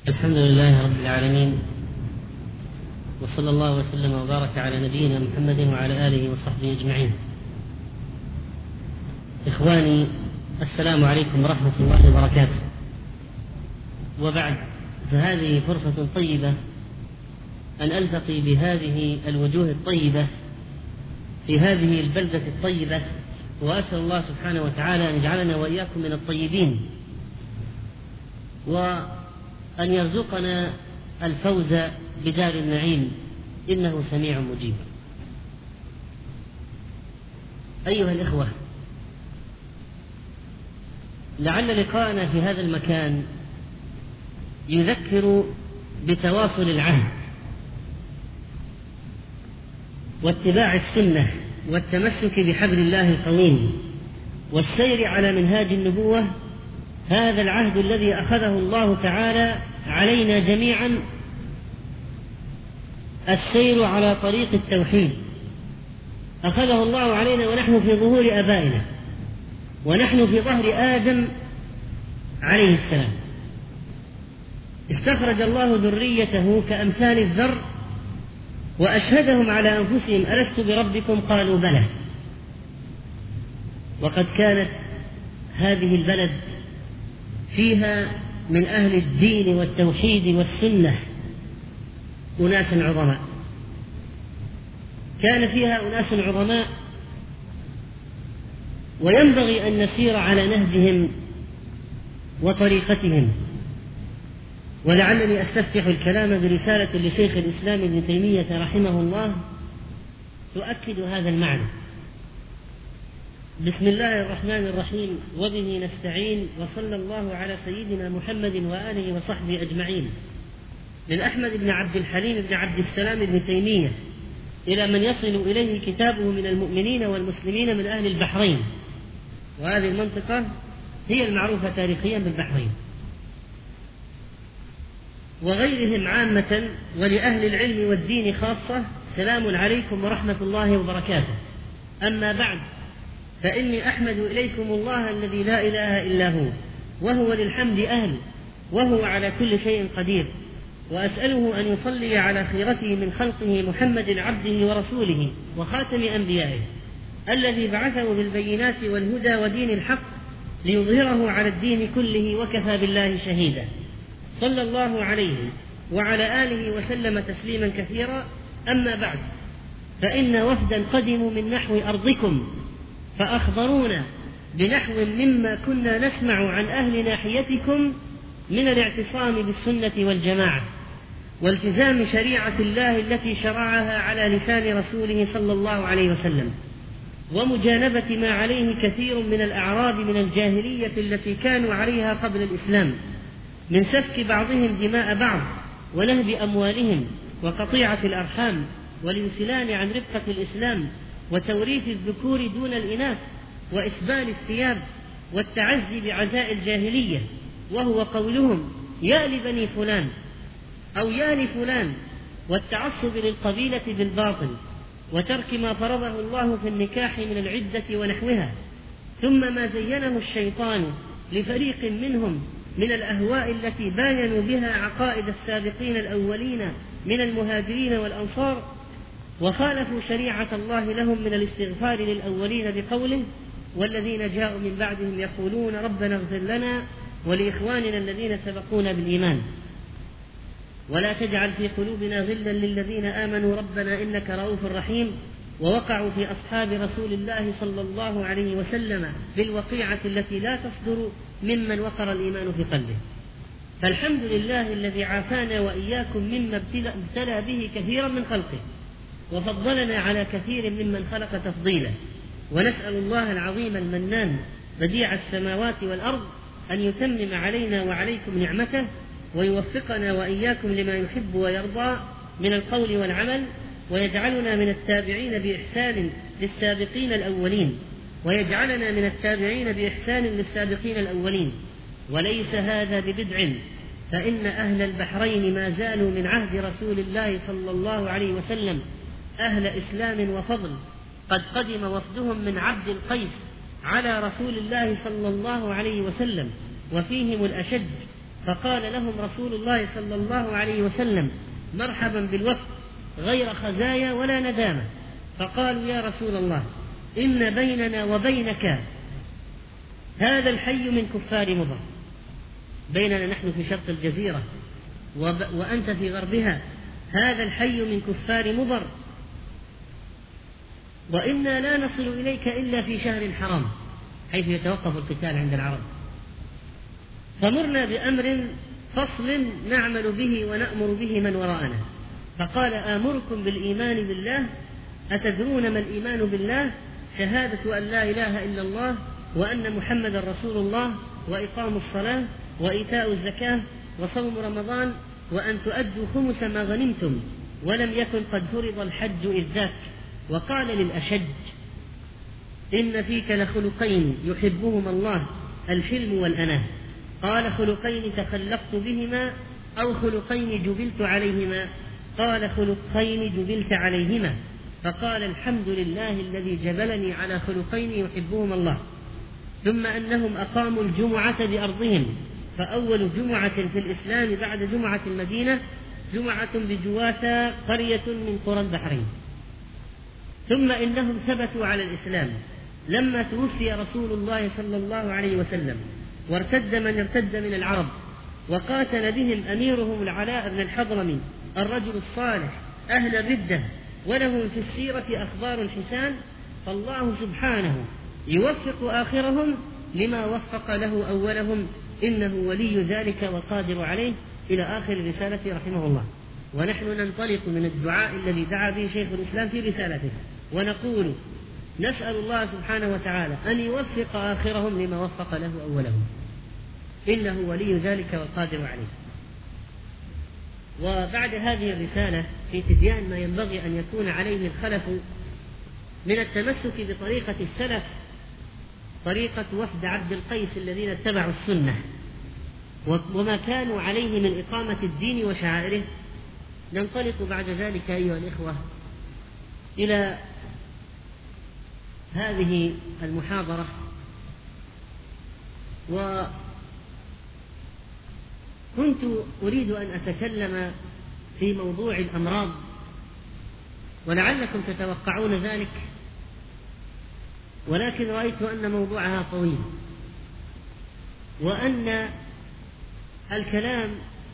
الحمد لله رب العالمين، وصلى الله وسلم وبارك على نبينا محمد وعلى آله وصحبه أجمعين. إخواني، السلام عليكم ورحمة الله وبركاته. وبعد، فهذه فرصة طيبة أن ألتقي بهذه الوجوه الطيبة في هذه البلدة الطيبة، وأسأل الله سبحانه وتعالى أن يجعلنا وإياكم من الطيبين، وأن يرزقنا الفوز بدار النعيم، إنه سميع مجيب. أيها الإخوة، لعل لقاءنا في هذا المكان يذكر بتواصل العهد واتباع السنة والتمسك بحبل الله القويم والسير على منهاج النبوة، هذا العهد الذي أخذه الله تعالى علينا جميعا، السير على طريق التوحيد. أخذه الله علينا ونحن في ظهور آبائنا، ونحن في ظهر آدم عليه السلام. استخرج الله ذريته كأمثال الذر وأشهدهم على أنفسهم: ألست بربكم؟ قالوا بلى. وقد كانت هذه البلد فيها من أهل الدين والتوحيد والسنة أناس عظماء، كان فيها أناس عظماء، وينبغي أن نسير على نهجهم وطريقتهم. ولعلني أستفتح الكلام برسالة لشيخ الإسلام ابن تيمية رحمه الله تؤكد هذا المعنى. بسم الله الرحمن الرحيم، وبه نستعين، وصلى الله على سيدنا محمد وآله وصحبه أجمعين. من أحمد بن عبد الحليم بن عبد السلام بن تيمية إلى من يصل إليه كتابه من المؤمنين والمسلمين من أهل البحرين، وهذه المنطقة هي المعروفة تاريخيا بالبحرين، وغيرهم عامة، ولأهل العلم والدين خاصة: سلام عليكم ورحمة الله وبركاته. أما بعد، فإني أحمد إليكم الله الذي لا إله إلا هو، وهو للحمد أهل، وهو على كل شيء قدير، وأسأله أن يصلي على خيرته من خلقه محمد عبده ورسوله وخاتم أنبيائه، الذي بعثه بالبينات والهدى ودين الحق ليظهره على الدين كله، وكفى بالله شهيدا. صلى الله عليه وعلى آله وسلم تسليما كثيرا. أما بعد، فإن وفدا قدموا من نحو أرضكم فأخبرونا بنحو مما كنا نسمع عن أهل ناحيتكم من الاعتصام بالسنة والجماعة، والتزام شريعة الله التي شرعها على لسان رسوله صلى الله عليه وسلم، ومجانبة ما عليه كثير من الأعراب من الجاهلية التي كانوا عليها قبل الإسلام، من سفك بعضهم دماء بعض، ونهب أموالهم، وقطيعة الأرحام، والانسلام عن رفقة الإسلام، وتوريث الذكور دون الإناث، وإسبال الثياب، والتعزي بعزاء الجاهلية، وهو قولهم: يا لبني فلان أو يا لفلان، والتعصب للقبيلة بالباطل، وترك ما فرضه الله في النكاح من العدة ونحوها. ثم ما زينه الشيطان لفريق منهم من الأهواء التي باينوا بها عقائد السابقين الأولين من المهاجرين والأنصار، وخالفوا شريعة الله لهم من الاستغفار للأولين بقوله: والذين جاءوا من بعدهم يقولون ربنا اغفر لنا ولإخواننا الذين سبقونا بالإيمان ولا تجعل في قلوبنا غلا للذين آمنوا ربنا إنك رؤوف رحيم. ووقعوا في أصحاب رسول الله صلى الله عليه وسلم بالوقيعة التي لا تصدر ممن وقر الإيمان في قلبه. فالحمد لله الذي عافانا وإياكم مما ابتلى به كثيرا من خلقه، وفضلنا على كثير ممن خلق تفضيلا. ونسأل الله العظيم المنان بديع السماوات والأرض أن يتمم علينا وعليكم نعمته، ويوفقنا وإياكم لما يحب ويرضى من القول والعمل، ويجعلنا من التابعين بإحسان للسابقين الأولين، ويجعلنا من التابعين بإحسان للسابقين الأولين. وليس هذا ببدع، فإن أهل البحرين ما زالوا من عهد رسول الله صلى الله عليه وسلم أهل إسلام وفضل. قد قدم وفدهم من عبد القيس على رسول الله صلى الله عليه وسلم، وفيهم الأشج فقال لهم رسول الله صلى الله عليه وسلم: مرحبا بالوفد غير خزايا ولا ندامة. فقالوا: يا رسول الله، إن بيننا وبينك هذا الحي من كفار مضر، بيننا نحن في شرق الجزيرة وأنت في غربها، هذا الحي من كفار مضر، وإنا لا نصل إليك إلا في شهر حرام حيث يتوقف القتال عند العرب، فمرنا بأمر فصل نعمل به ونأمر به من وراءنا. فقال: آمركم بالإيمان بالله. أتدرون ما الإيمان بالله؟ شهادة أن لا إله إلا الله وأن محمد رسول الله، وإقام الصلاة، وإيتاء الزكاة، وصوم رمضان، وأن تؤدوا خمس ما غنمتم، ولم يكن قد فرض الحج إذ ذاك. وقال للأشج: إن فيك لخلقين يحبهما الله، الحلم والأناة. قال: خلقين تخلقت بهما أو خلقين جبلت عليهما؟ قال: خلقين جبلت عليهما. فقال: الحمد لله الذي جبلني على خلقين يحبهما الله. ثم أنهم أقاموا الجمعة بأرضهم، فأول جمعة في الإسلام بعد جمعة المدينة جمعة بجواثة، قرية من قرى البحرين. ثم إنهم ثبتوا على الإسلام لما توفي رسول الله صلى الله عليه وسلم، وارتد من ارتد من العرب، وقاتل بهم أميرهم العلاء بن الحضرمي الرجل الصالح أهل الردة، ولهم في السيرة أخبار حسان. فالله سبحانه يوفق آخرهم لما وفق له أولهم، إنه ولي ذلك وقادر عليه، إلى آخر الرسالة رحمه الله. ونحن ننطلق من الدعاء الذي دعا به شيخ الإسلام في رسالته، ونقول: نسأل الله سبحانه وتعالى أن يوفق آخرهم لما وفق له أولهم، إنه ولي ذلك والقادر عليه. وبعد هذه الرسالة في تبيان ما ينبغي أن يكون عليه الخلف من التمسك بطريقة السلف، طريقة وفد عبد القيس الذين اتبعوا السنة وما كانوا عليه من إقامة الدين وشعائره، ننطلق بعد ذلك أيها الإخوة إلى هذه المحاضرة. وكنت أريد أن أتكلم في موضوع الأمراض، ولعلكم تتوقعون ذلك، ولكن رأيت أن موضوعها طويل، وأن الكلام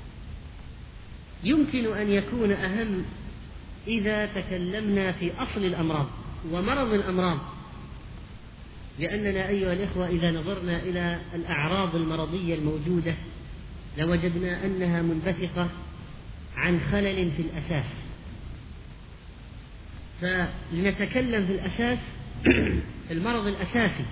يمكن أن يكون أهم إذا تكلمنا في أصل الأمراض ومرض الأمراض، لأننا أيها الإخوة إذا نظرنا إلى الأعراض المرضية الموجودة لوجدنا أنها منبثقة عن خلل في الأساس. فلنتكلم في الأساس المرض الأساسي،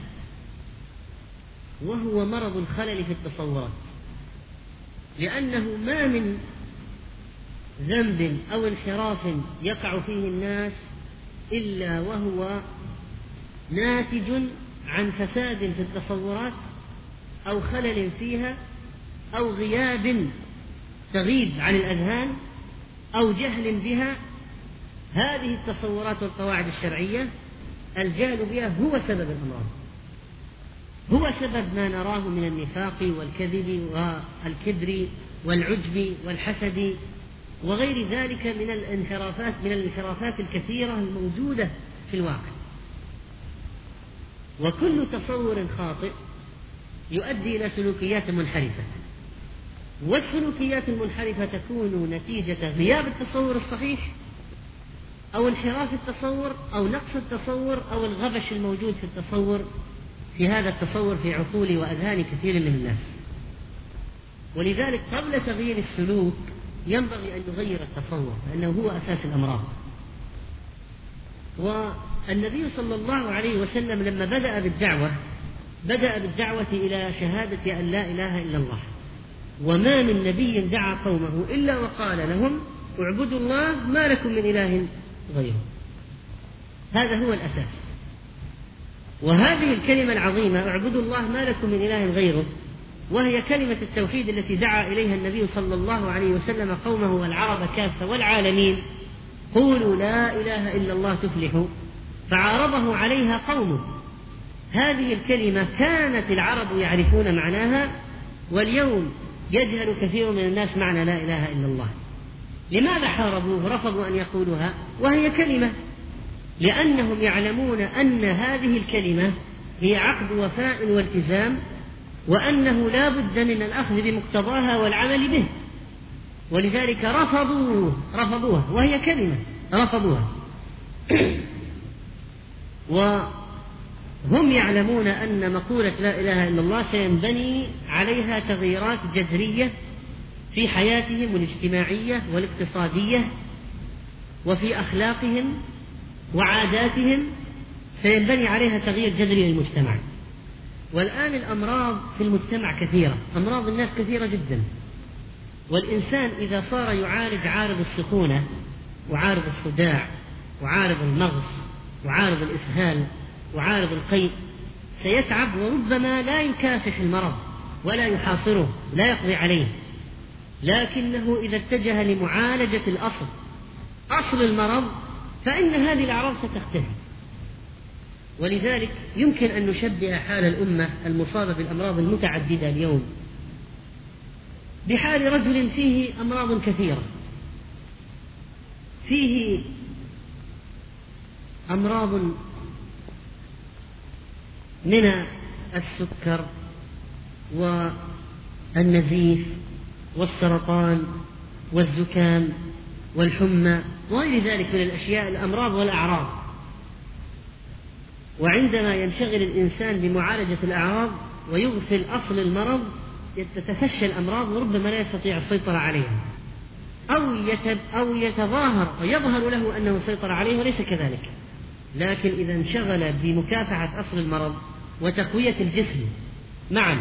وهو مرض الخلل في التصورات، لأنه ما من ذنب أو انحراف يقع فيه الناس إلا وهو ناتج عن فساد في التصورات، أو خلل فيها، أو غياب تغيب عن الأذهان، أو جهل بها. هذه التصورات والقواعد الشرعية الجهل بها هو سبب الأمراض، هو سبب ما نراه من النفاق والكذب والكبر والعجب والحسد وغير ذلك من الانحرافات الكثيرة الموجودة في الواقع. وكل تصور خاطئ يؤدي إلى سلوكيات منحرفة، والسلوكيات المنحرفة تكون نتيجة غياب التصور الصحيح، أو انحراف التصور، أو نقص التصور، أو الغبش الموجود في التصور، في هذا التصور في عقول وأذهان كثير من الناس. ولذلك قبل تغيير السلوك ينبغي أن نغير التصور، لأنه هو أساس الأمراض. والنبي صلى الله عليه وسلم لما بدأ بالدعوة إلى شهادة أن لا إله إلا الله، وما من نبي دعا قومه إلا وقال لهم: اعبدوا الله ما لكم من إله غيره. هذا هو الأساس. وهذه الكلمة العظيمة اعبدوا الله ما لكم من إله غيره، وهي كلمة التوحيد التي دعا إليها النبي صلى الله عليه وسلم قومه والعرب كافة والعالمين: قولوا لا إله إلا الله تفلحوا. فعارضه عليها قومه. هذه الكلمة كانت العرب يعرفون معناها، واليوم يجهل كثير من الناس معنى لا إله إلا الله. لماذا حاربوه؟ رفضوا أن يقولوها وهي كلمة، لأنهم يعلمون أن هذه الكلمة هي عقد وفاء والتزام، وأنه لا بد من الأخذ بمقتضاها والعمل به، ولذلك رفضوها وهي كلمة، رفضوها. وهم يعلمون أن مقولة لا إله إلا الله سينبني عليها تغييرات جذرية في حياتهم الاجتماعية والاقتصادية وفي أخلاقهم وعاداتهم، سينبني عليها تغيير جذري للمجتمع. والآن الأمراض في المجتمع كثيرة، أمراض الناس كثيرة جدا، والإنسان إذا صار يعالج عارض السخونة وعارض الصداع وعارض المغص وعارض الإسهال وعارض القيء سيتعب، وربما لا يكافح المرض ولا يحاصره، لا يقضي عليه، لكنه إذا اتجه لمعالجة أصل المرض فإن هذه الأعراض ستختفي. ولذلك يمكن أن نشبه حال الأمة المصابة بالأمراض المتعددة اليوم بحال رجل فيه أمراض كثيرة، فيه أمراض من السكر والنزيف والسرطان والزكام والحمى وغير ذلك من الأشياء، الأمراض والأعراض. وعندما ينشغل الإنسان بمعالجة الأعراض ويغفل أصل المرض تتفشى الأمراض وربما لا يستطيع السيطرة عليها، أو يتظاهر ويظهر له أنه سيطر عليه وليس كذلك. لكن إذا انشغل بمكافحة أصل المرض وتقوية الجسم معا،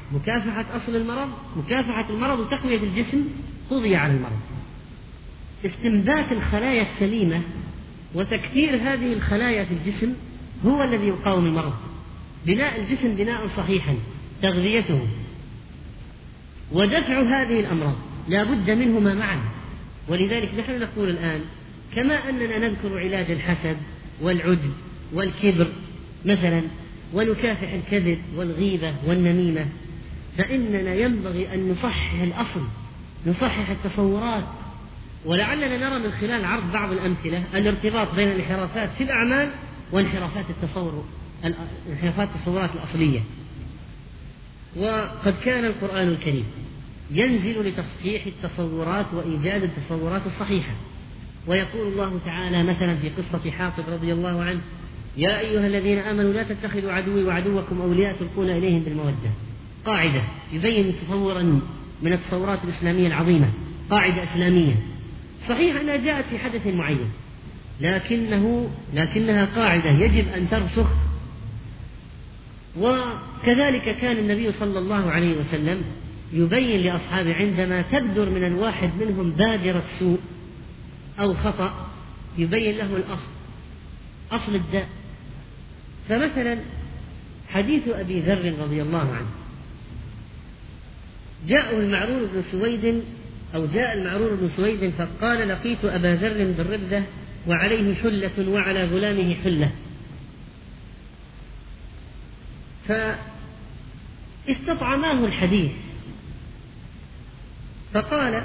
مكافحة المرض وتقوية الجسم، قضي على المرض. استنبات الخلايا السليمة وتكثير هذه الخلايا في الجسم هو الذي يقاوم المرض. بناء الجسم بناء صحيحا، تغذيته ودفع هذه الأمراض لا بد منهما معا. ولذلك نحن نقول الآن كما أننا نذكر علاج الحسد والعجب والكبر مثلا، ونكافح الكذب والغيبة والنميمة، فإننا ينبغي أن نصحح الأصل، نصحح التصورات. ولعلنا نرى من خلال عرض بعض الأمثلة الارتباط بين الانحرافات في الأعمال وانحرافات التصورات الأصلية. وقد كان القرآن الكريم ينزل لتصحيح التصورات وإيجاد التصورات الصحيحة. ويقول الله تعالى مثلا في قصة حاطب رضي الله عنه: يا أيها الذين آمنوا لا تتخذوا عدوي وعدوكم أولياء تلقون إليهم بالمودة. قاعدة يبين تصورا من التصورات الإسلامية العظيمة، قاعدة إسلامية صحيح أنها جاءت في حدث معين، لكنها قاعدة يجب أن ترسخ. وكذلك كان النبي صلى الله عليه وسلم يبين لأصحابه عندما تبدر من الواحد منهم بادرة سوء أو خطأ يبين له أصل الداء. فمثلا حديث أبي ذر رضي الله عنه، جاء المعرور بن سويد فقال: لقيت أبا ذر بالربذة وعليه حلة وعلى غلامه حلة. فاستطعماه الحديث فقال: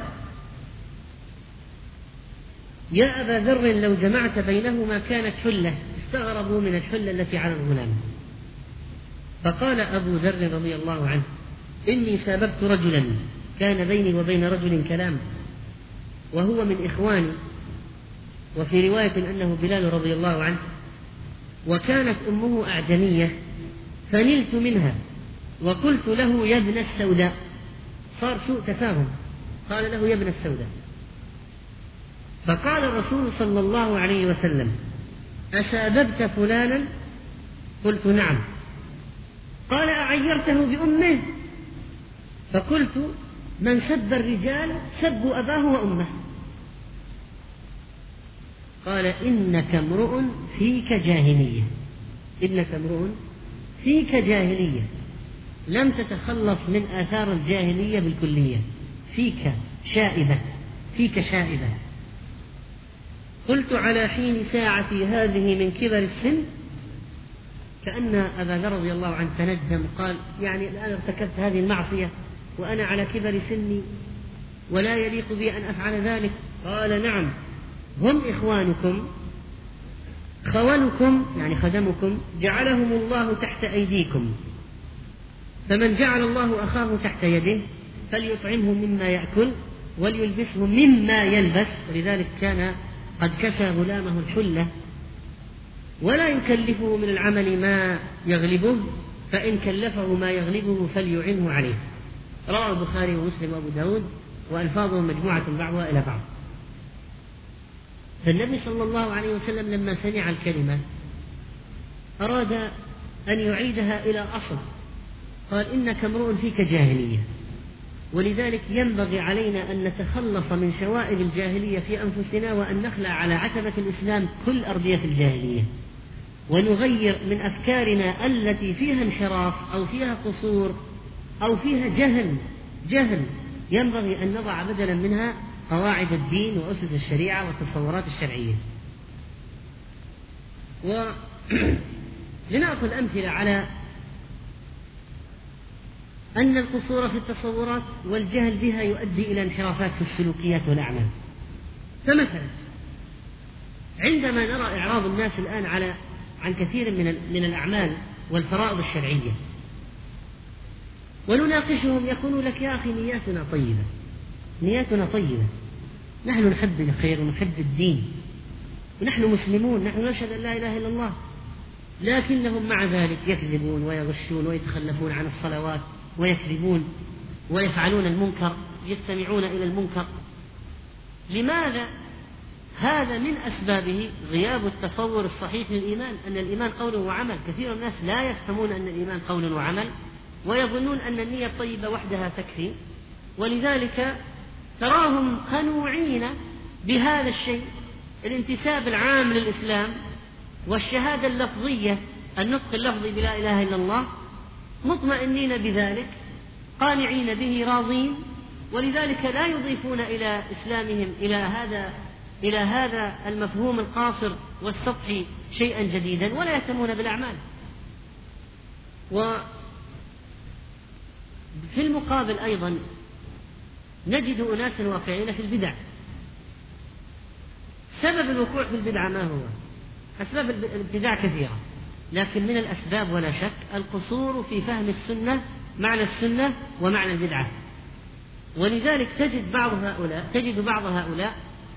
يا أبا ذر لو جمعت بينهما كانت حلة. استغربوا من الحلة التي على الغلام. فقال أبو ذر رضي الله عنه: إني ساببت رجلا كان بيني وبين رجل كلام وهو من إخواني، وفي رواية أنه بلال رضي الله عنه، وكانت أمه أعجمية، فنلت منها وقلت له: يا ابن السوداء. صار سوء تفاهم، قال له: يا ابن السوداء. فقال الرسول صلى الله عليه وسلم: أساببت فلانا؟ قلت: نعم. قال: أعيرته بأمه؟ فقلت: من سب الرجال سبوا أباه وأمه. قال: إنك امرؤ فيك جاهلية، لم تتخلص من آثار الجاهلية بالكلية، فيك شائبة. قلت: على حين ساعتي هذه من كبر السن؟ كأن أبا ذر رضي الله عنه تندم، قال: يعني الآن ارتكبت هذه المعصية وأنا على كبر سني ولا يليق بي أن أفعل ذلك؟ قال نعم، هم إخوانكم خونكم يعني خدمكم جعلهم الله تحت أيديكم، فمن جعل الله أخاه تحت يده فليطعمه مما يأكل وليلبسه مما يلبس. ولذلك كان قد كسى غلامه الحلة ولا يكلفه من العمل ما يغلبه، فإن كلفه ما يغلبه فليعنه عليه. رواه البخاري ومسلم وأبو داود وألفاظهم مجموعة بعضها إلى بعض. فالنبي صلى الله عليه وسلم لما سمع الكلمة أراد أن يعيدها إلى أصل، قال إنك امرؤ فيك جاهلية، ولذلك ينبغي علينا أن نتخلص من شوائب الجاهلية في أنفسنا، وأن نخلع على عتبة الإسلام كل أرضية الجاهلية، ونغير من أفكارنا التي فيها انحراف أو فيها قصور أو فيها جهل ينبغي أن نضع بدلا منها قواعد الدين وأسس الشريعة والتصورات الشرعية. ولنأخذ أمثلة على أن القصور في التصورات والجهل بها يؤدي إلى انحرافات في السلوكيات والأعمال. فمثلا عندما نرى إعراض الناس الآن عن كثير من الأعمال والفرائض الشرعية ونناقشهم، يقولون لك يا أخي نياتنا طيبة، نحن نحب الخير ونحب الدين ونحن مسلمون، نحن نشهد أن لا إله إلا الله، لكنهم مع ذلك يكذبون ويغشون ويتخلفون عن الصلوات ويكذبون ويفعلون المنكر، يستمعون إلى المنكر. لماذا؟ هذا من أسبابه غياب التصور الصحيح للإيمان، أن الإيمان قول وعمل. كثير من الناس لا يفهمون أن الإيمان قول وعمل، ويظنون أن النية الطيبة وحدها تكفي، ولذلك تراهم قنوعين بهذا الشيء، الانتساب العام للإسلام والشهادة اللفظية، النطق اللفظي بلا إله إلا الله، مطمئنين بذلك قانعين به راضين، ولذلك لا يضيفون إلى إسلامهم إلى هذا المفهوم القاصر والسطحي شيئا جديدا، ولا يهتمون بالأعمال. وفي المقابل أيضا نجد أناسا واقعين في البدع. سبب الوقوع في البدعة ما هو؟ أسباب الابتداع كثيرة، لكن من الأسباب ولا شك القصور في فهم السنة، معنى السنة ومعنى البدعة. ولذلك تجد بعض هؤلاء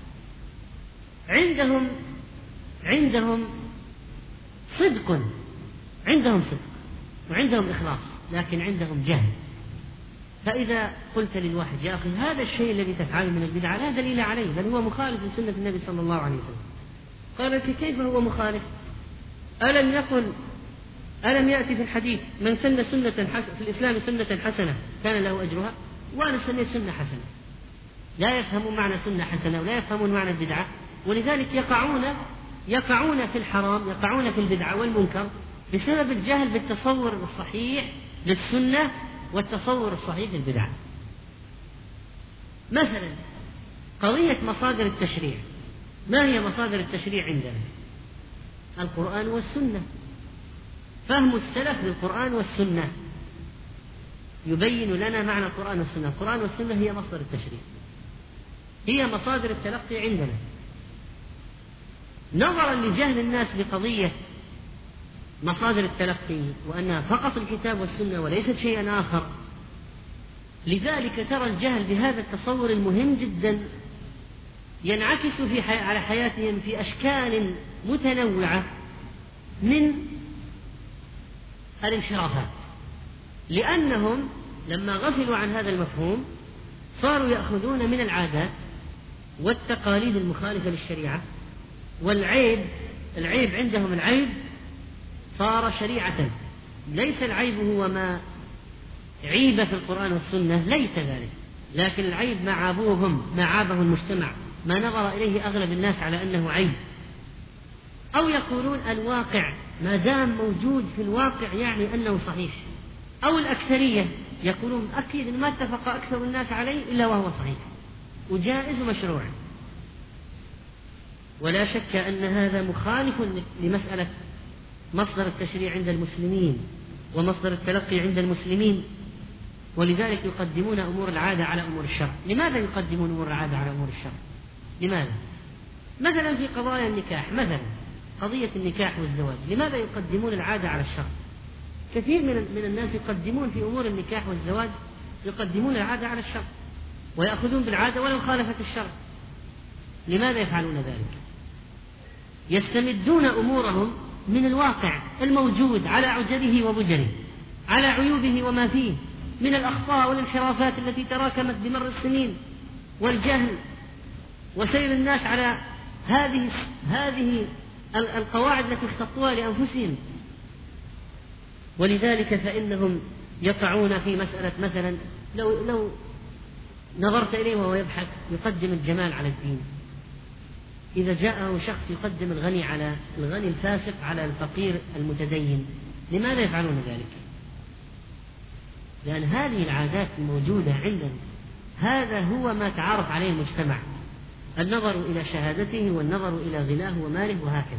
عندهم صدق وعندهم إخلاص، لكن عندهم جهل. فإذا قلت للواحد يا أخي هذا الشيء الذي تفعله من البدعة لا دليل عليه، بل هو مخالف لسنة النبي صلى الله عليه وسلم، قال لك كيف هو مخالف؟ ألم يأتي في الحديث من سن سنة في الإسلام سنة حسنة كان له أجرها؟ وأنا سنيت سنة حسنة. لا يفهمون معنى سنة حسنة ولا يفهمون معنى البدعة، ولذلك يقعون في الحرام، يقعون في البدعة والمنكر بسبب الجهل بالتصور الصحيح للسنة والتصور الصحيح للبدعة. مثلا قضية مصادر التشريع، ما هي مصادر التشريع عندنا؟ القرآن والسنة. فهم السلف للقرآن والسنة يبين لنا معنى القرآن والسنة. القرآن والسنة هي مصدر التشريع، هي مصادر التلقي عندنا. نظرا لجهل الناس بقضية مصادر التلقي وأنها فقط الكتاب والسنة وليست شيئا آخر، لذلك ترى الجهل بهذا التصور المهم جدا ينعكس على حياتهم في أشكال متنوعة من الانحرافات، لأنهم لما غفلوا عن هذا المفهوم صاروا يأخذون من العادات والتقاليد المخالفة للشريعة، والعيب عندهم العيب صار شريعة. ليس العيب هو ما عيب في القرآن والسنة، ليس ذلك، لكن العيب ما عابه المجتمع، ما نظر إليه أغلب الناس على أنه عيب. أو يقولون الواقع ما دام موجود في الواقع يعني أنه صحيح، أو الأكثرية يقولون أكيد ما اتفق أكثر الناس عليه إلا وهو صحيح وجائز ومشروع. ولا شك أن هذا مخالف لمسألة مصدر التشريع عند المسلمين ومصدر التلقي عند المسلمين. ولذلك يقدمون أمور العادة على أمور الشرع. لماذا يقدمون أمور العادة على أمور الشرع؟ لماذا؟ مثلا في قضايا النكاح، مثلا قضية النكاح والزواج، لماذا يقدمون العادة على الشرع؟ كثير من الناس يقدمون في أمور النكاح والزواج يقدمون العادة على الشرع ويأخذون بالعادة ولو خالفت الشرع. لماذا يفعلون ذلك؟ يستمدون أمورهم من الواقع الموجود على عجبه وبجره، على عيوبه وما فيه من الأخطاء والانحرافات التي تراكمت بمر السنين والجهل وسير الناس على هذه القواعد التي اختطوها لأنفسهم. ولذلك فإنهم يقعون في مسألة، مثلا لو نظرت إليه وهو يبحث يقدم الجمال على الدين. إذا جاءه شخص يقدم الغني على الغني الفاسق على الفقير المتدين، لماذا يفعلون ذلك؟ لأن هذه العادات الموجودة عندنا، هذا هو ما تعارف عليه المجتمع، النظر إلى شهادته والنظر إلى غناه وماله وهكذا.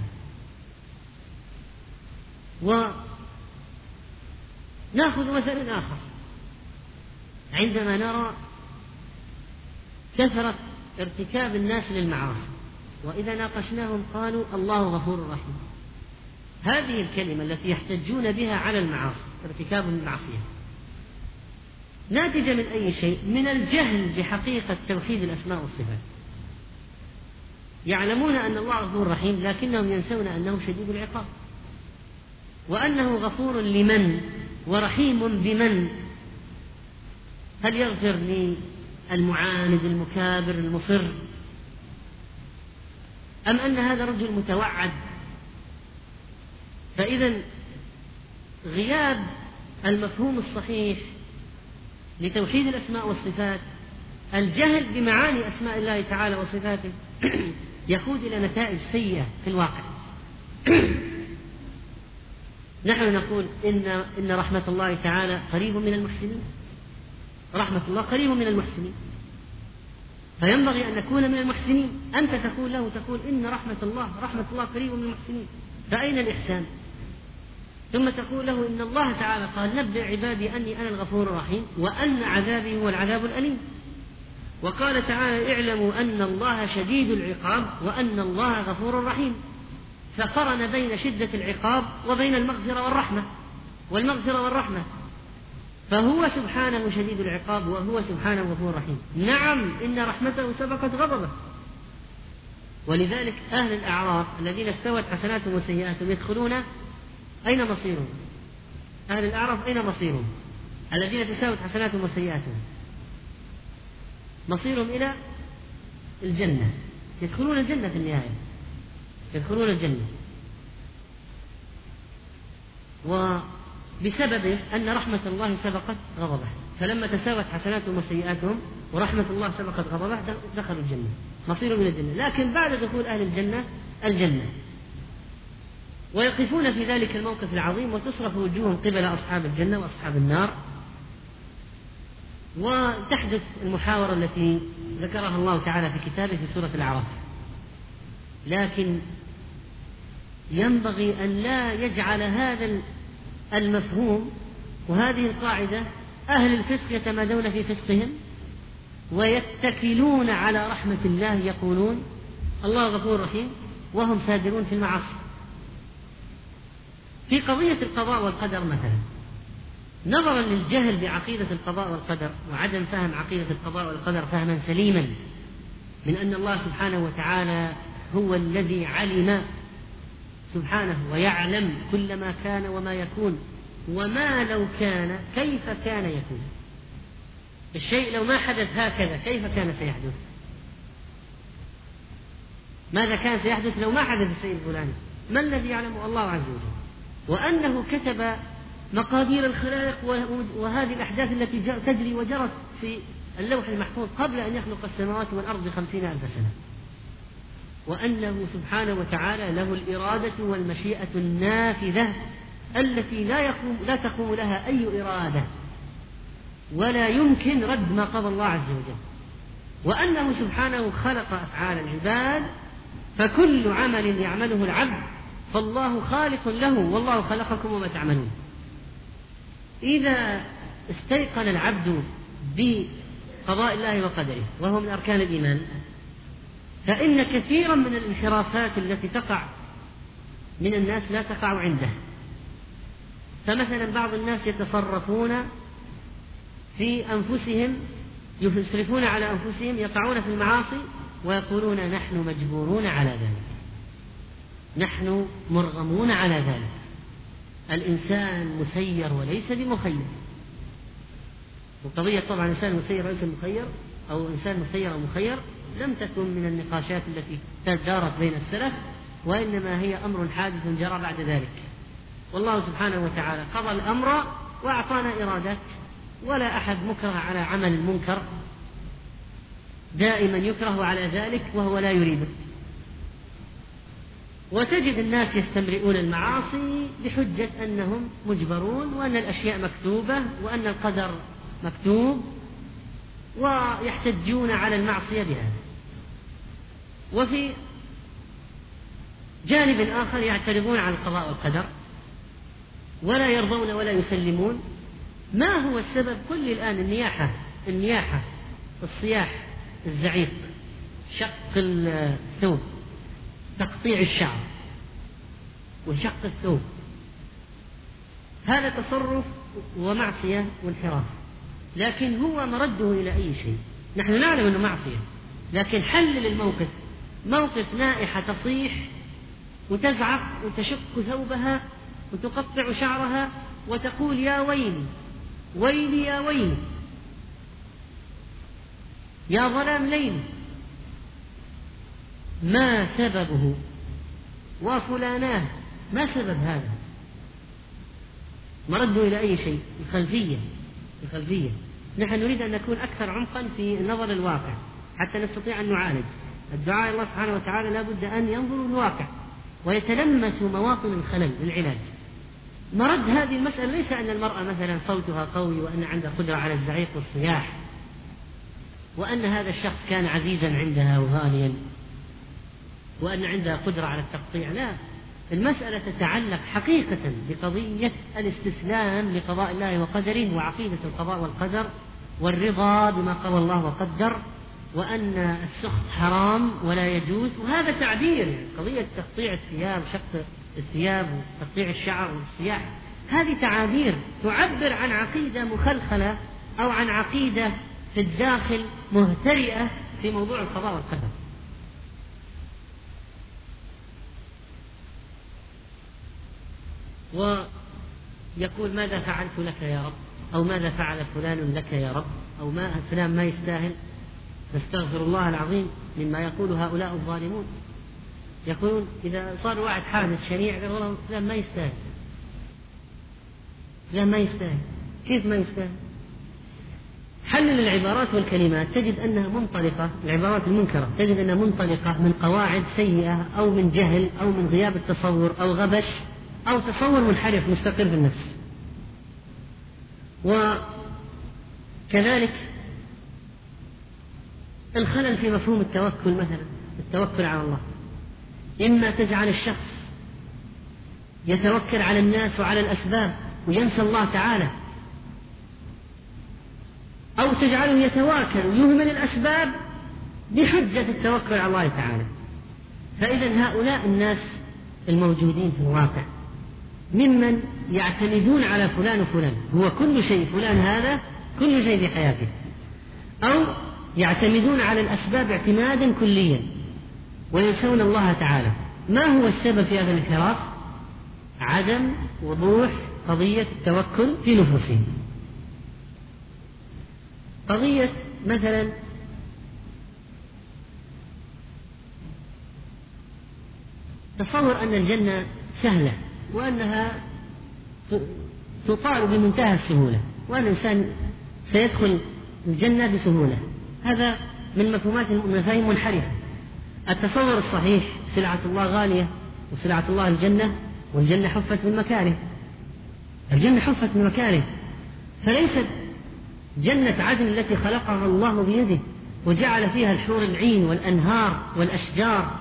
ونأخذ مثل آخر، عندما نرى كثرة ارتكاب الناس للمعاصي، وإذا ناقشناهم قالوا الله غفور رحيم. هذه الكلمة التي يحتجون بها على المعاصي، ارتكاب المعصية، ناتجة من أي شيء؟ من الجهل بحقيقة توحيد الأسماء والصفات. يعلمون أن الله غفور رحيم، لكنهم ينسون أنه شديد العقاب، وأنه غفور لمن ورحيم بمن. هل يغفر للمعاند المكابر المصر، أم أن هذا رجل متوعد؟ فإذا غياب المفهوم الصحيح لتوحيد الأسماء والصفات، الجهل بمعاني أسماء الله تعالى وصفاته، يقود إلى نتائج سيئة في الواقع. نحن نقول إن رحمة الله تعالى قريب من المحسنين، رحمة الله قريب من المحسنين، فينبغي أن نكون من المحسنين. أنت تقول له إن رحمة الله قريب من المحسنين، فأين الإحسان؟ ثم تقول له إن الله تعالى قال نبئ عبادي أني أنا الغفور الرحيم وأن عذابي هو العذاب الأليم، وقال تعالى اعلموا أن الله شديد العقاب وأن الله غفور رحيم، فقرن بين شدة العقاب وبين المغفرة والرحمة. فهو سبحانه شديد العقاب وهو سبحانه غفور رحيم. نعم، إن رحمته سبقت غضبه. ولذلك أهل الأعراف الذين استوت حسناتهم وسيئاتهم يدخلون، أين مصيرهم؟ أهل الأعراف أين مصيرهم؟ الذين تساوت حسناتهم وسيئاتهم مصيرهم إلى الجنة، يدخلون الجنة في النهاية، يدخلون الجنة. وبسبب أن رحمة الله سبقت غضبه، فلما تساوت حسناتهم وسيئاتهم ورحمة الله سبقت غضبه دخلوا الجنة، مصيرهم إلى الجنة. لكن بعد دخول أهل الجنة ويقفون في ذلك الموقف العظيم، وتصرف وجوههم قبل أصحاب الجنة وأصحاب النار، وتحدث المحاورة التي ذكرها الله تعالى في كتابه في سورة الأعراف. لكن ينبغي أن لا يجعل هذا المفهوم وهذه القاعدة أهل الفسق يتمادون في فسقهم ويتكلون على رحمة الله، يقولون الله غفور رحيم وهم سادرون في المعاصي. في قضية القضاء والقدر مثلا، نظرا للجهل بعقيدة القضاء والقدر وعدم فهم عقيدة القضاء والقدر فهما سليما من أن الله سبحانه وتعالى هو الذي علم سبحانه ويعلم كل ما كان وما يكون، وما لو كان كيف كان يكون. الشيء لو ما حدث هكذا كيف كان سيحدث؟ ماذا كان سيحدث لو ما حدث الشيء الفلاني؟ ما الذي يعلمه؟ الله عز وجل. وأنه كتب مقادير الخلائق وهذه الأحداث التي تجري وجرت في اللوح المحفوظ قبل أن يخلق السماوات والأرض 50,000 سنة. وأنه سبحانه وتعالى له الإرادة والمشيئة النافذة التي لا تقوم لها أي إرادة، ولا يمكن رد ما قضى الله عز وجل. وأنه سبحانه خلق أفعال العباد، فكل عمل يعمله العبد فالله خالق له، والله خلقكم وما تعملون. إذا استيقن العبد بقضاء الله وقدره وهو من أركان الإيمان، فإن كثيرا من الانحرافات التي تقع من الناس لا تقع عنده. فمثلا بعض الناس يتصرفون في أنفسهم، يسرفون على أنفسهم، يقعون في المعاصي ويقولون نحن مجبورون على ذلك، نحن مرغمون على ذلك، الإنسان مسير وليس بمخير. وقضية طبعا إنسان مسير وليس مخير، أو إنسان مسير أو مخير، لم تكن من النقاشات التي دارت بين السلف، وإنما هي أمر حادث جرى بعد ذلك. والله سبحانه وتعالى قضى الأمر وأعطانا إرادات، ولا أحد مكره على عمل المنكر، دائما يكره على ذلك وهو لا يريده. وتجد الناس يستمرئون المعاصي بحجة أنهم مجبرون، وأن الأشياء مكتوبة، وأن القدر مكتوب، ويحتجون على المعصية بهذا. وفي جانب آخر يعترضون على القضاء والقدر ولا يرضون ولا يسلمون. ما هو السبب؟ كل الآن النياحة، الصياح، الزعيق، شق الثوب، تقطيع الشعر وشق الثوب، هذا تصرف ومعصية وانحراف، لكن هو مرده إلى أي شيء؟ نحن نعلم أنه معصية، لكن حلل الموقف، موقف نائحة تصيح وتزعق وتشق ثوبها وتقطع شعرها وتقول يا ويلي ويلي يا ويلي يا ظلام ليلي، ما سببه؟ وفلاناه، ما سبب هذا؟ مرده إلى أي شيء؟ الخلفية. نحن نريد أن نكون أكثر عمقا في نظر الواقع حتى نستطيع أن نعالج. الدعاء الله سبحانه وتعالى لا بد أن ينظر الواقع ويتلمس مواطن الخلل للعلاج. مرد هذه المسألة ليس أن المرأة مثلا صوتها قوي وأن عندها قدرة على الزعيق والصياح، وأن هذا الشخص كان عزيزا عندها وغاليا، وأن عندها قدرة على التقطيع. لا، المسألة تتعلق حقيقة بقضية الاستسلام لقضاء الله وقدره، وعقيدة القضاء والقدر، والرضا بما قضى الله وقدر، وأن السخط حرام ولا يجوز. وهذا تعبير، قضية تقطيع الثياب، شق الثياب وتقطيع الشعر والصياح، هذه تعابير تعبر عن عقيدة مخلخلة أو عن عقيدة في الداخل مهترئة في موضوع القضاء والقدر. ويقول ماذا فعلت لك يا رب، أو ماذا فعل فلان لك يا رب، أو ما فلان ما يستاهل. نستغفر الله العظيم مما يقول هؤلاء الظالمون. يقولون إذا صار واحد حادث شنيع يقول والله فلان ما يستاهل، فلان ما يستاهل. كيف ما يستاهل؟ حلل العبارات والكلمات تجد أنها منطلقة، العبارات المنكرة تجد أنها منطلقة من قواعد سيئة، أو من جهل، أو من غياب التصور، أو غبش، أو تصور منحرف مستقر في النفس. وكذلك الخلل في مفهوم التوكل، مثلا التوكل على الله، إما تجعل الشخص يتوكل على الناس وعلى الأسباب وينسى الله تعالى، أو تجعله يتواكل ويهمل الأسباب بحجة التوكل على الله تعالى. فإذا هؤلاء الناس الموجودين في الواقع ممن يعتمدون على فلان وفلان، هو كل شيء، فلان هذا كل شيء في حياته، أو يعتمدون على الأسباب اعتمادا كليا وينسون الله تعالى. ما هو السبب في هذا الانحراف؟ عدم وضوح قضية التوكل في نفوسهم. قضية مثلا تصور أن الجنة سهلة وأنها تطال بمنتهى السهولة، وأن الإنسان سيدخل الجنة بسهولة، هذا من مفاهيم منحرفة. التصور الصحيح سلعة الله غالية، وسلعة الله الجنة، والجنة حفت من مكاره، الجنة حفت من مكاره، فليست جنة عدن التي خلقها الله بيده وجعل فيها الحور العين والأنهار والأشجار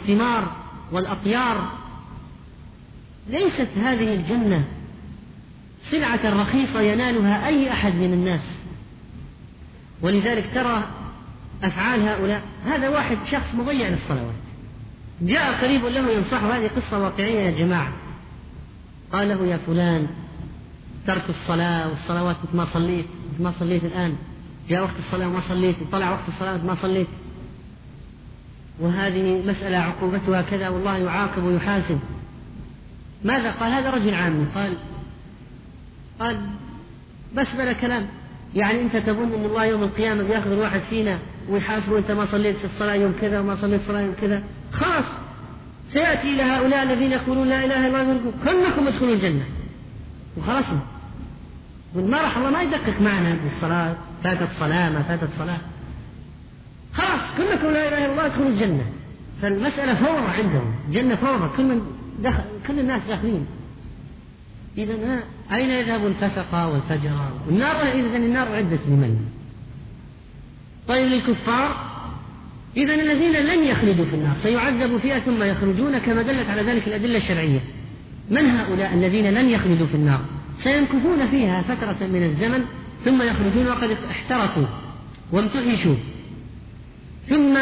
والثمار والأطيار. ليست هذه الجنة سلعة رخيصة ينالها أي أحد من الناس. ولذلك ترى أفعال هؤلاء، هذا واحد شخص مضيع للصلوات، جاء قريب له ينصحه، هذه قصة واقعية يا جماعة، قال له يا فلان ترك الصلاة والصلوات ما صليت الآن، جاء وقت الصلاة وما صليت، وطلع وقت الصلاة ما صليت، وهذه مسألة عقوبتها كذا، والله يعاقب ويحاسب. ماذا قال؟ هذا رجل عامي، قال بس بلا كلام، يعني أنت تظن أن الله يوم القيامة بيأخذ الواحد فينا ويحاسبه أنت ما صليت الصلاة يوم كذا وما صليت الصلاة يوم كذا؟ خلاص سيأتي إلى هؤلاء الذين يقولون لا إله إلا الله كلكم ادخلوا الجنة، وخلاص ما راح الله ما يدقق معنا بالصلاة، فاتت صلاة ما فاتت صلاة، خلاص كلكم لا إله إلا الله ادخلوا الجنة. فالمسألة فوضى عندهم، جنة فوضى، كل الناس داخلين. إذن أين يذهب الفسقة والفجر؟ النار أعدت لمن؟ طيب للكفار. إذن الذين لن يخلدوا في النار سيعذبوا فيها ثم يخرجون كما دلت على ذلك الأدلة الشرعية. من هؤلاء الذين لن يخلدوا في النار؟ سيمكثون فيها فترة من الزمن ثم يخرجون وقد احترقوا وامتحشوا، ثم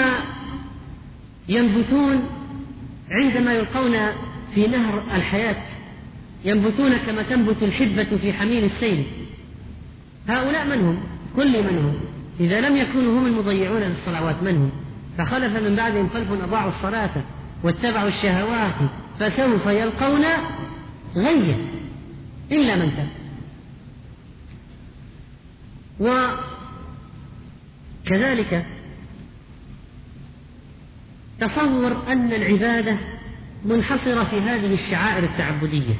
ينبتون عندما يلقون في نهر الحياة، ينبتون كما تنبت الحبة في حميل السيل. هؤلاء من هم؟ كل من هم إذا لم يكونوا هم المضيعون للصلوات من هم؟ فخلف من بعدهم خلف أضاعوا الصلاة واتبعوا الشهوات فسوف يلقون غيا إلا من تاب. وكذلك تصور أن العبادة منحصرة في هذه الشعائر التعبدية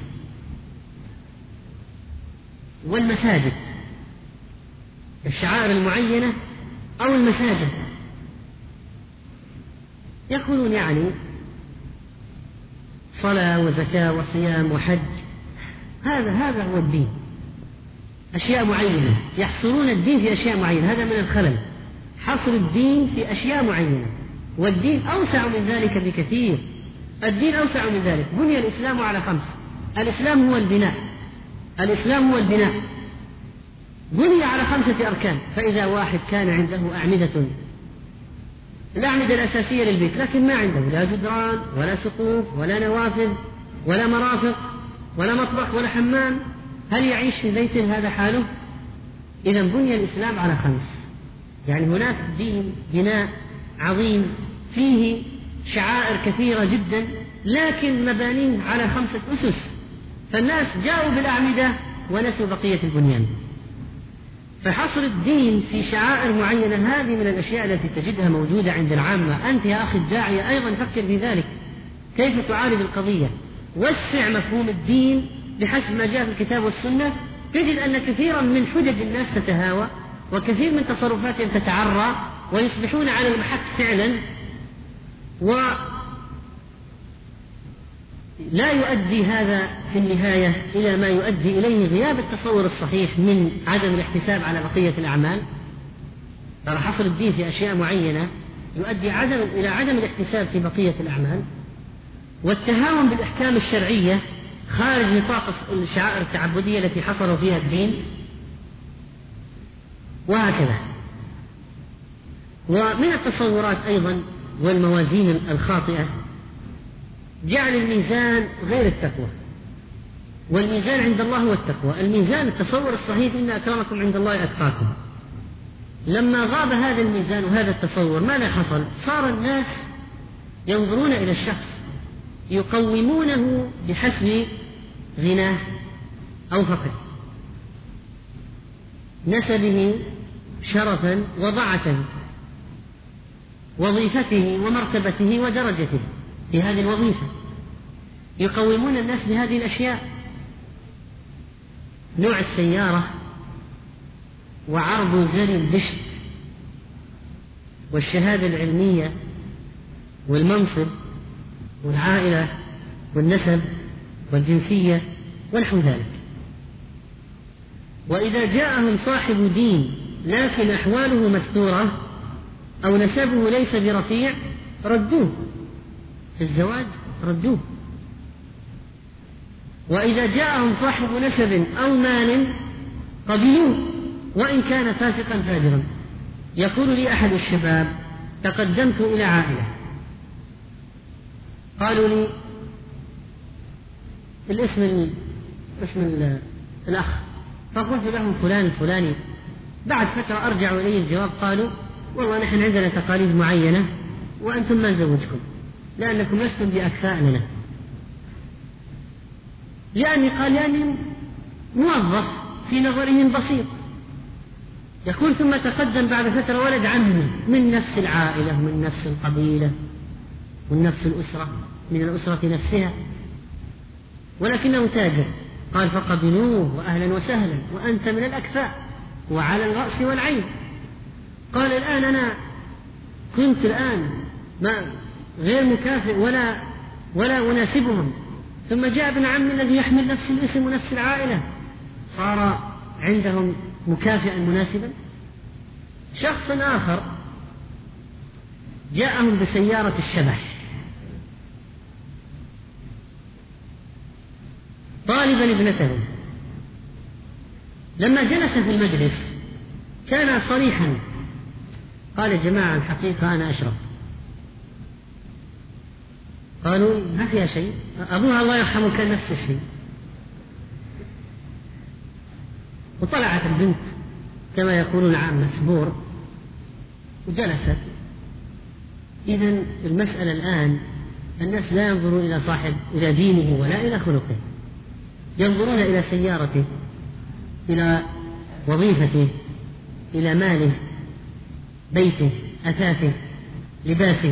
والمساجد، الشعائر المعينة أو المساجد. يقولون يعني صلاة وزكاة وصيام وحج، هذا هو الدين، أشياء معينة، يحصرون الدين في أشياء معينة. هذا من الخلل، حصر الدين في أشياء معينة، والدين أوسع من ذلك بكثير. الدين أوسع من ذلك. بني الإسلام على 5. الإسلام هو البناء، الإسلام هو البناء، بني على 5 أركان. فإذا واحد كان عنده أعمدة، الأعمدة الأساسية للبيت، لكن ما عنده لا جدران ولا سقوف ولا نوافذ ولا مرافق ولا مطبخ ولا حمام، هل يعيش في بيت هذا حاله؟ إذا بني الإسلام على 5. يعني هناك دين بناء عظيم فيه شعائر كثيرة جدا، لكن مبانيه على 5 أسس، فالناس جاءوا بالأعمدة ونسوا بقية البنيان. فحصر الدين في شعائر معينة هذه من الأشياء التي تجدها موجودة عند العامة. أنت يا أخي الداعية أيضا فكر في ذلك، كيف تعالج القضية؟ وسع مفهوم الدين بحسب ما جاء في الكتاب والسنة. تجد أن كثيرا من حجج الناس تتهاوى، وكثير من تصرفاتهم تتعرى، ويصبحون على المحك فعلا، لا يؤدي هذا في النهاية إلى ما يؤدي إليه غياب التصور الصحيح من عدم الاحتساب على بقية الأعمال. ترى حصر الدين في أشياء معينة يؤدي إلى عدم الاحتساب في بقية الأعمال، والتهاون بالأحكام الشرعية خارج نطاق الشعائر التعبدية التي حصروا فيها الدين، وهكذا. ومن التصورات أيضا والموازين الخاطئة جعل الميزان غير التقوى، والميزان عند الله هو التقوى. الميزان التصور الصحيح إن أكرمكم عند الله أتقاكم. لما غاب هذا الميزان وهذا التصور ماذا حصل؟ صار الناس ينظرون إلى الشخص يقومونه بحسب غناه أو فقره، نسبه شرفا وضعة، وظيفته ومرتبته ودرجته في هذه الوظيفة. يقومون الناس بهذه الأشياء، نوع السيارة وعرض زر البشت والشهادة العلمية والمنصب والعائلة والنسب والجنسية ونحو ذلك. وإذا جاءهم صاحب دين لكن أحواله مستورة أو نسبه ليس برفيع ردوه، في الزواج ردوه. وإذا جاءهم صاحب نسب أو مال قبلوه وإن كان فاسقا فاجرا. يقول لي أحد الشباب: تقدمت إلى عائلة، قالوا لي اسم الأخ، فقلت لهم فلان الفلاني. بعد فترة أرجع إلي الجواب، قالوا: والله نحن عندنا تقاليد معينة وأنتم ما نزوجكم لأنكم لستم بأكفاء لنا. لأني موظف في نظرهم بسيط. يقول: ثم تقدم بعد فترة ولد عمي من نفس العائلة، من نفس القبيلة، من نفس الأسرة، من الأسرة نفسها، ولكنه تاجر. قال: فقبلوه وأهلا وسهلا وأنت من الأكفاء وعلى الرأس والعين. قال: الآن أنا كنت ما غير مكافئ ولا أناسبهم، ثم جاء ابن عمي الذي يحمل نفس الاسم ونفس العائلة صار عندهم مكافئا مناسبا. شخص آخر جاءهم بسيارة الشبح طالبا ابنته. لما جلس في المجلس كان صريحا، قال: يا جماعة الحقيقة أنا أشرب. قالوا: ما فيها شيء، أبوها الله يرحمه كان نفس الشيء. وطلعت البنت كما يقولون عام سبور وجلست. إذن المسألة الآن الناس لا ينظرون إلى صاحب إلى دينه ولا إلى خلقه، ينظرون إلى سيارته، إلى وظيفته، إلى ماله، بيته، أثاثه، لباسه.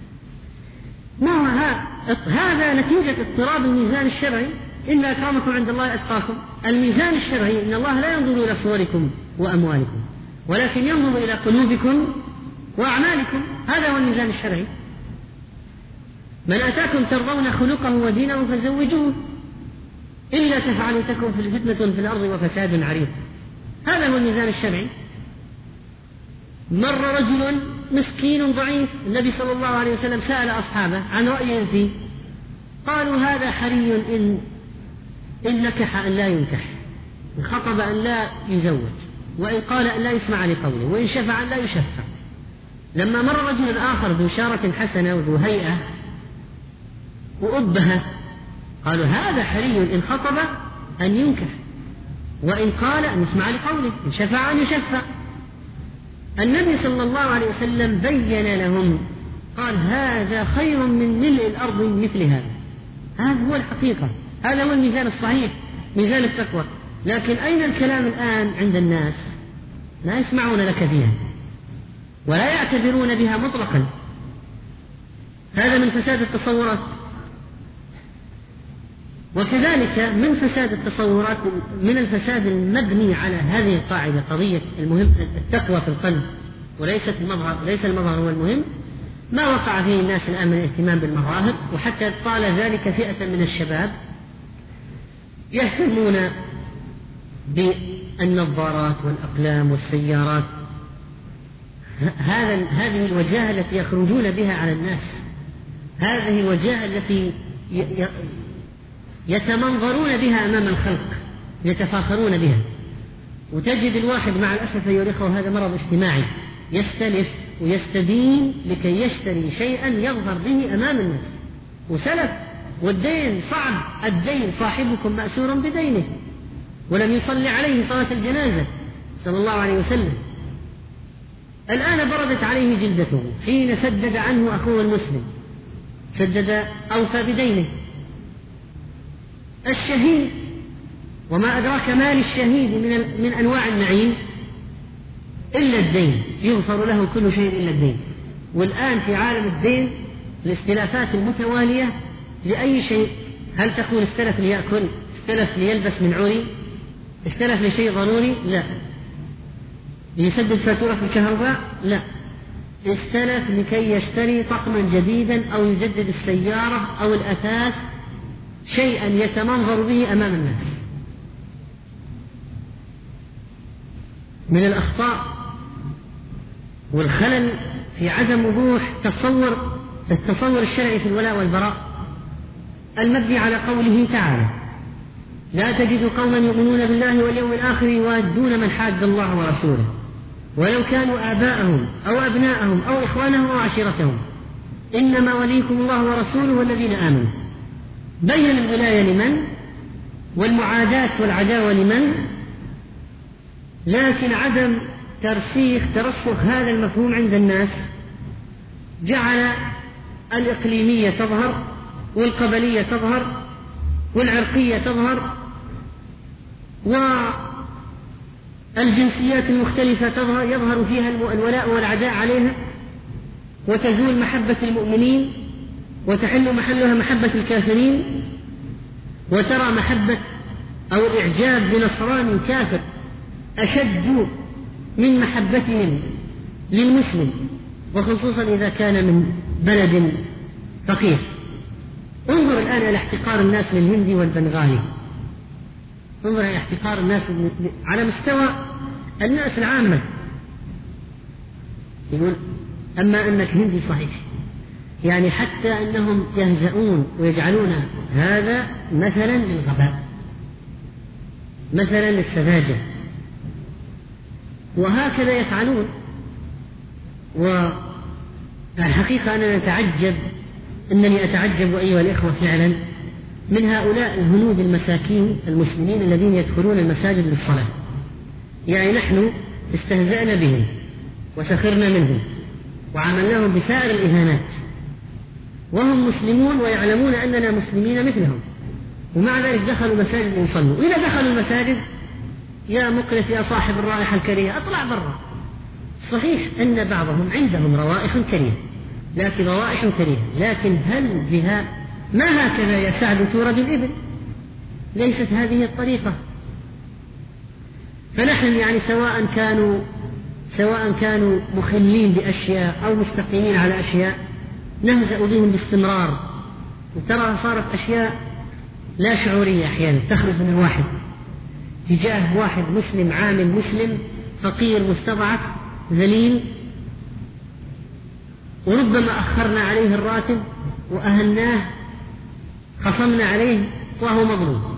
هذا نتيجة اضطراب الميزان الشرعي. إن أكرمكم عند الله أتقاكم. الميزان الشرعي إن الله لا ينظر إلى صوركم وأموالكم، ولكن ينظر إلى قلوبكم وأعمالكم. هذا هو الميزان الشرعي. من أتاكم ترضون خلقه ودينه فزوجوه، إلا تفعلوا تكن فتنة في الأرض وفساد عريض. هذا هو الميزان الشرعي. مر رجل مسكين ضعيف، النبي صلى الله عليه وسلم سأل أصحابه عن رأيهم فيه، قالوا: هذا حري إن نكح أن لا ينكح، إن خطب أن لا يزوج، وإن قال أن لا يسمع لقوله، وإن شفع أن لا يشفع. لما مر رجل آخر ذو شارة حسنة وذو هيئة وأبهة، قالوا: هذا حري إن خطب أن ينكح، وإن قال أن يسمع لقوله، إن شفع أن يشفع. النبي صلى الله عليه وسلم بين لهم، قال: هذا خير من ملء الأرض مثل هذا. هذا هو الحقيقة، هذا هو الميزان الصحيح، ميزان التقوى. لكن أين الكلام الآن عند الناس؟ لا يسمعون لك فيها ولا يعتبرون بها مطلقا. هذا من فساد التصورات. وكذلك من فساد التصورات، من الفساد المبني على هذه القاعدة، قضية المهم التقوى في القلب وليس المظهر، ليس المظهر هو المهم. ما وقع فيه الناس الآن من الاهتمام بالمظاهر، وحتى طال ذلك فئة من الشباب يهتمون بالنظارات والأقلام والسيارات. هذه الوجاهة التي يخرجون بها على الناس، هذه الوجاهة التي يتمنظرون بها أمام الخلق، يتفاخرون بها. وتجد الواحد مع الأسف أيها الأخوة، هذا مرض اجتماعي، يستلف ويستدين لكي يشتري شيئا يظهر به أمام الناس. وسلف، والدين صعب. الدين صاحبكم مأسور بدينه، ولم يصلي عليه صلاة الجنازة صلى الله عليه وسلم. الآن بردت عليه جلدته حين سدد عنه أخوه المسلم، سدد أوفى بدينه. الشهيد، وما أدراك ما للشهيد من أنواع النعيم إلا الدين، يغفر له كل شيء إلا الدين. والآن في عالم الدين الاختلافات المتوالية لأي شيء. هل تقول استلف ليأكل، استلف ليلبس من عري، استلف لشيء ضروري؟ لا. ليسدد فاتورة الكهرباء؟ لا. استلف لكي يشتري طقما جديدا أو يجدد السيارة أو الأثاث، شيئا يتمنظر به أمام الناس. من الأخطاء والخلل في عدم وضوح التصور الشرعي في الولاء والبراء المبني على قوله تعالى: لا تجد قوما يؤمنون بالله واليوم الآخر يوادون من حاد الله ورسوله ولو كانوا آباءهم أو أبناءهم أو إخوانهم أو عشيرتهم إنما وليكم الله ورسوله والذين آمنوا. بين الولاية لمن والمعاداة والعداوة لمن، لكن عدم ترسخ هذا المفهوم عند الناس جعل الإقليمية تظهر والقبلية تظهر والعرقية تظهر والجنسيات المختلفة يظهر فيها الولاء والعداء عليها، وتزول محبة المؤمنين وتحل محلها محبة الكافرين، وترى محبة أو الإعجاب بنصراني كافر أشد من محبتهم للمسلم، وخصوصا إذا كان من بلد فقير. انظر الآن إلى احتقار الناس للهندي والبنغالي، انظر إلى احتقار الناس على مستوى الناس العامة. يقول أما أنك هندي صحيح، يعني حتى أنهم يهزؤون ويجعلون هذا مثلا للغباء، مثلا للسذاجة، وهكذا يفعلون. والحقيقة أنني أتعجب أيها الإخوة فعلا من هؤلاء الهنود المساكين المسلمين الذين يدخلون المساجد للصلاة. يعني نحن استهزأنا بهم وسخرنا منهم وعملناهم بسائر الإهانات، وهم مسلمون ويعلمون أننا مسلمين مثلهم، ومع ذلك دخلوا مساجد يصلوا. إذا دخلوا المساجد يا مقرف يا صاحب الرائحة الكريهة أطلع برا. صحيح أن بعضهم عندهم روائح كريهة، لكن روائح كريهة، لكن هل بها ما هكذا يا سعد تورد الإبل؟ ليست هذه الطريقة. فنحن يعني سواء كانوا مخلين بأشياء أو مستقيمين على أشياء نهزأ بهم باستمرار، وترى صارت أشياء لا شعورية أحيانا تخرج من الواحد تجاه واحد مسلم عامل مسلم فقير مستضعف ذليل، وربما أخرنا عليه الراتب وأهلناه خصمنا عليه وهو مظلوم،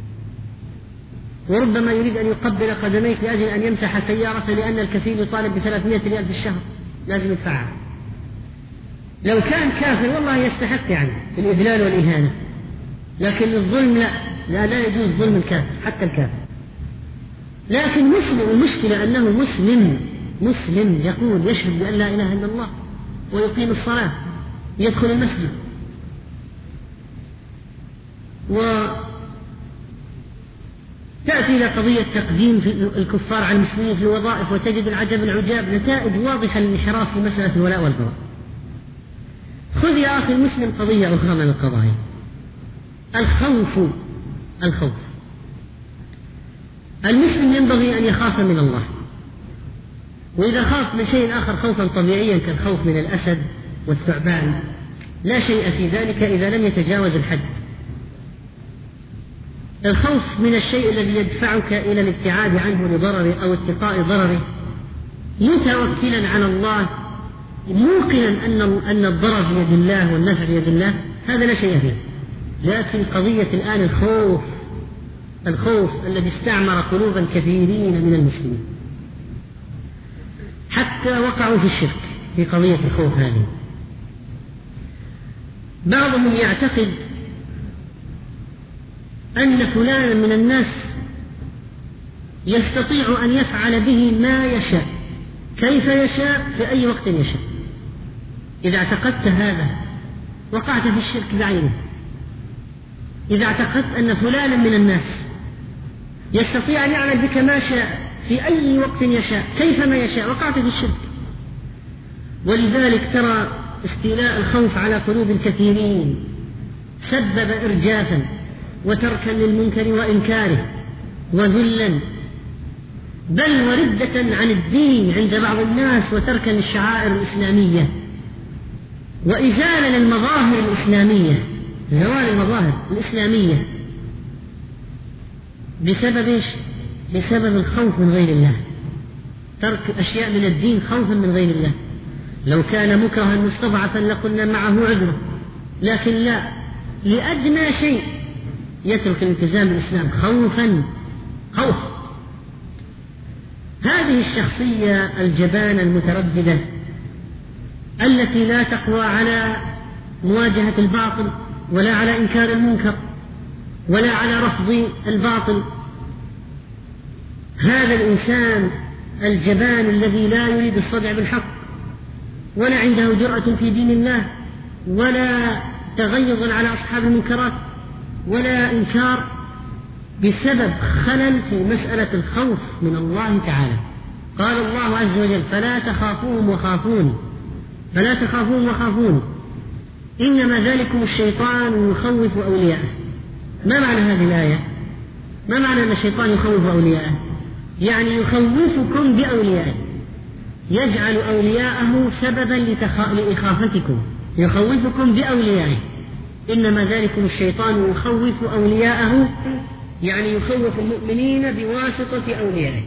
وربما يريد أن يقبل قدميك لأجل أن يمسح سيارته لأن الكفيل يطالب ب300 ريال في الشهر لازم يدفعها. لو كان كافر والله يستحق يعني الإذلال والإهانة، لكن الظلم لا يجوز ظلم الكافر حتى الكافر. لكن مسلم، المشكلة أنه مسلم يقول يشهد بأن لا إله إلا الله ويقيم الصلاة يدخل المسجد، وتأتي إلى قضية تقديم الكفار على المسلمين في الوظائف، وتجد العجب العجاب نتائج واضحة للانحراف في مسألة الولاء والبراء. خذ يا أخي المسلم قضية أخرى من القضايا، الخوف. المسلم ينبغي أن يخاف من الله، وإذا خاف من شيء آخر خوفا طبيعيا كالخوف من الأسد والثعبان لا شيء في ذلك إذا لم يتجاوز الحد. الخوف من الشيء الذي يدفعك إلى الابتعاد عنه لضرره أو اتقاء ضرره متوكلا على الله موقنا أن الضرر بيد الله والنفع بيد الله، هذا لا شيء فيه. لكن قضية الآن الخوف الذي استعمر قلوبا كثيرين من المسلمين حتى وقعوا في الشرك في قضية الخوف هذه. بعضهم يعتقد أن فلانا من الناس يستطيع أن يفعل به ما يشاء كيف يشاء في أي وقت يشاء. إذا اعتقدت هذا وقعت في الشرك بعينه. إذا اعتقدت أن فلانا من الناس يستطيع أن يعمل بك ما شاء في أي وقت يشاء كيفما يشاء وقعت في الشرك. ولذلك ترى استيلاء الخوف على قلوب الكثيرين سبب إرجافا وتركا للمنكر وإنكاره وذلا، بل وردة عن الدين عند بعض الناس، وتركا للشعائر الإسلامية، وإزالة للمظاهر الإسلامية، زوال المظاهر الإسلامية بسبب الخوف من غير الله، ترك أشياء من الدين خوفا من غير الله. لو كان مكرها مستضعفا لقلنا معه عذره، لكن لا، لأدنى شيء يترك الالتزام بالإسلام خوفا خوف. هذه الشخصية الجبانة المترددة التي لا تقوى على مواجهة الباطل ولا على إنكار المنكر ولا على رفض الباطل، هذا الإنسان الجبان الذي لا يريد الصدع بالحق ولا عنده جرأة في دين الله ولا تغيظ على أصحاب المنكرات ولا إنكار، بسبب خلل في مسألة الخوف من الله تعالى. قال الله عز وجل: فلا تخافوهم وخافون إنما ذلكم الشيطان يخوف أولياءه. ما معنى هذه الآية؟ ما معنى أن الشيطان يخوف أولياءه؟ يعني يخوفكم بأوليائه، يجعل أولياءه سببا لإخافتكم، يخوفكم بأوليائه. إنما ذلكم الشيطان يخوف أولياءه، يعني يخوف المؤمنين بواسطة أوليائه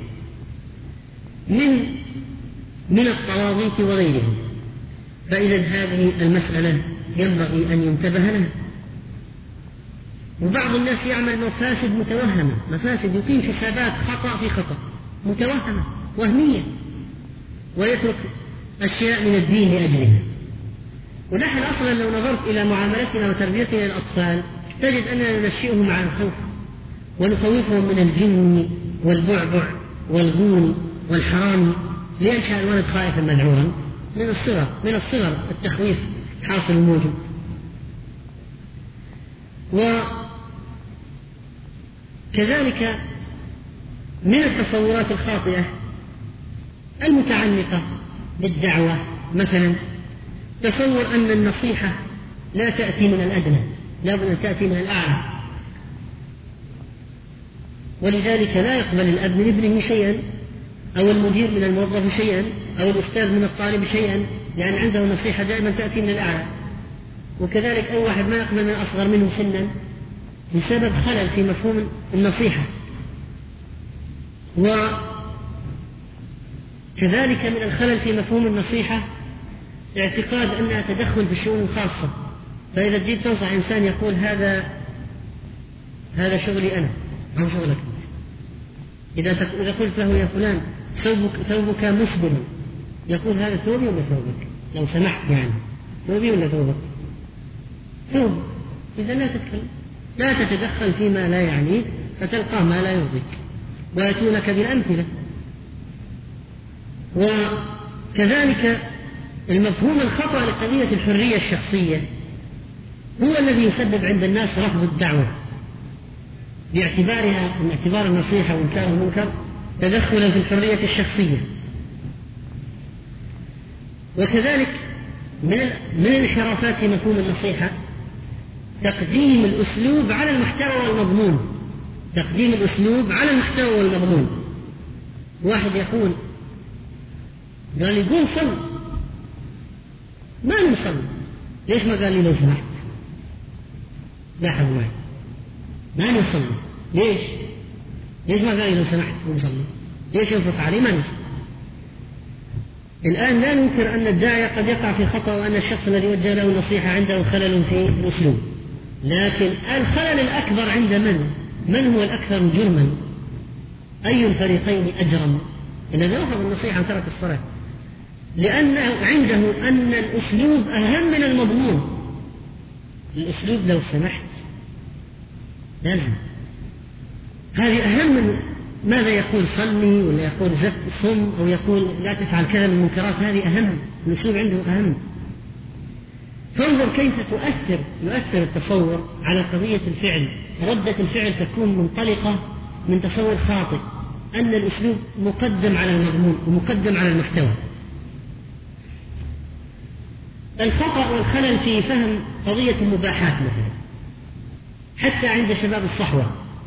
من الطواغيت وغيرهم. فإذا هذه المسألة ينبغي أن ينتبه لها. وبعض الناس يعمل مفاسد متوهمة، مفاسد يقيم حسابات خطأ في خطأ متوهمة وهمية، ويترك أشياء من الدين لأجلها. ونحن أصلا لو نظرت إلى معاملتنا وتربيتنا للأطفال تجد أننا ننشئهم على الخوف ونخوفهم من الجن والبعبع والغول والحرام، لينشأ الولد خائفا مذعورا من الصغر التخويف حاصل موجود. وكذلك من التصورات الخاطئة المتعلقة بالدعوة، مثلا تصور أن النصيحة لا تأتي من الأدنى، لا بد أن تأتي من الأعلى، ولذلك لا يقبل الأب من ابنه شيئا، أو المدير من الموظف شيئا، أو الأستاذ من الطالب شيئا، لأن عنده نصيحة دائما تأتي من الأعلى. وكذلك أي واحد ما يقبل من أصغر منه سنا بسبب خلل في مفهوم النصيحة. وكذلك من الخلل في مفهوم النصيحة اعتقاد أنها تدخل في الشؤون الخاصة. فإذا جيت تنصح إنسان يقول هذا شغلي أنا أو شغلك. إذا قلت له يا فلان ثوبك مسبل، يقول هذا ثوبي ولا ثوبك؟ لو سمحت يعني ثوبي ولا ثوبك؟ ثوب. إذا لا تتدخل فيما لا يعنيك فتلقى ما لا يرضيك، ويأتونك بالأمثلة. وكذلك المفهوم الخطأ لقضية الحرية الشخصية هو الذي يسبب عند الناس رفض الدعوة باعتبارها من اعتبار النصيحة وإنكار المنكر تدخلا في الحرية الشخصية. وكذلك من الانحرافات في مفهوم النصيحة تقديم الأسلوب على المحتوى والمضمون. تقديم الأسلوب على المحتوى والمضمون. واحد يقول قال لي قوم صل، ما نصلي، ليش ما قال لي لو سمحت؟ لاحظ معي، ما نصلي ليش ما قال لي لو سمحت نصلي؟ ليش ينفق علي؟ ما نصلي. الآن لا ننكر أن الداعية قد يقع في خطأ وأن الشخص الذي وجه له النصيحة عنده خلل في الأسلوب، لكن الخلل الأكبر عند من هو الأكثر جرما؟ أي الفريقين أجرم؟ الذي رفض النصيحة وترك الصلاة، لأنه عنده أن الأسلوب أهم من المضمون. الأسلوب لو سمحت لازم، هذه أهم من ماذا يقول صلي ولا يقول صم أو يقول لا تفعل كذا من المنكرات. هذه أهم، الأسلوب عنده أهم. فانظر كيف يؤثر التصور على قضية الفعل. ردة الفعل تكون منطلقة من تصور خاطئ أن الأسلوب مقدم على المضمون ومقدم على المحتوى. الخطأ والخلل في فهم قضية المباحات مثلا حتى عند شباب الصحوة،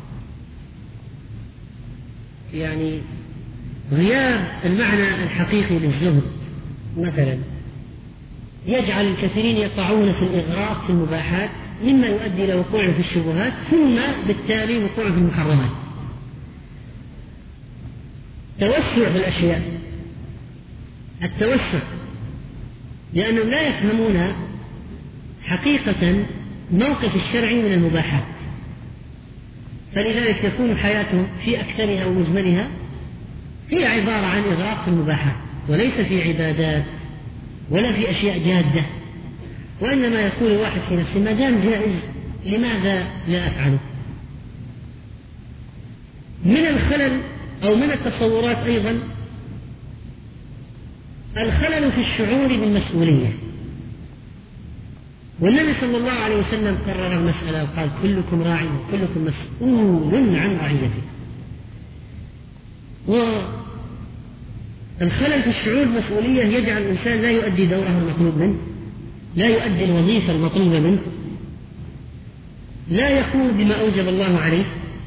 يعني غياب المعنى الحقيقي للزهد مثلا يجعل الكثيرين يقعون في الإغراق في المباحات، مما يؤدي إلى وقوع في الشبهات ثم بالتالي وقوع في المحرمات. توسع في الأشياء، التوسع، لأنهم لا يفهمون حقيقة موقف الشرع من المباحات. فلذلك تكون حياتهم في أكثرها ومجملها هي عبارة عن إغراق في المباحات، وليس في عبادات ولا في أشياء جادة. وإنما يقول الواحد في نفسه ما دام جائز لماذا لا أفعله. من الخلل أو من التصورات أيضا الخلل في الشعور بالمسؤولية. والنبي صلى الله عليه وسلم قرر المسألة وقال كلكم راع وكلكم مسؤول عن رعيته. والخلل في الشعور بالمسؤولية يجعل الإنسان لا يؤدي دوره المطلوب منه، لا يؤدي الوظيفة المطلوبة منه، لا يقوم بما أوجب الله عليه.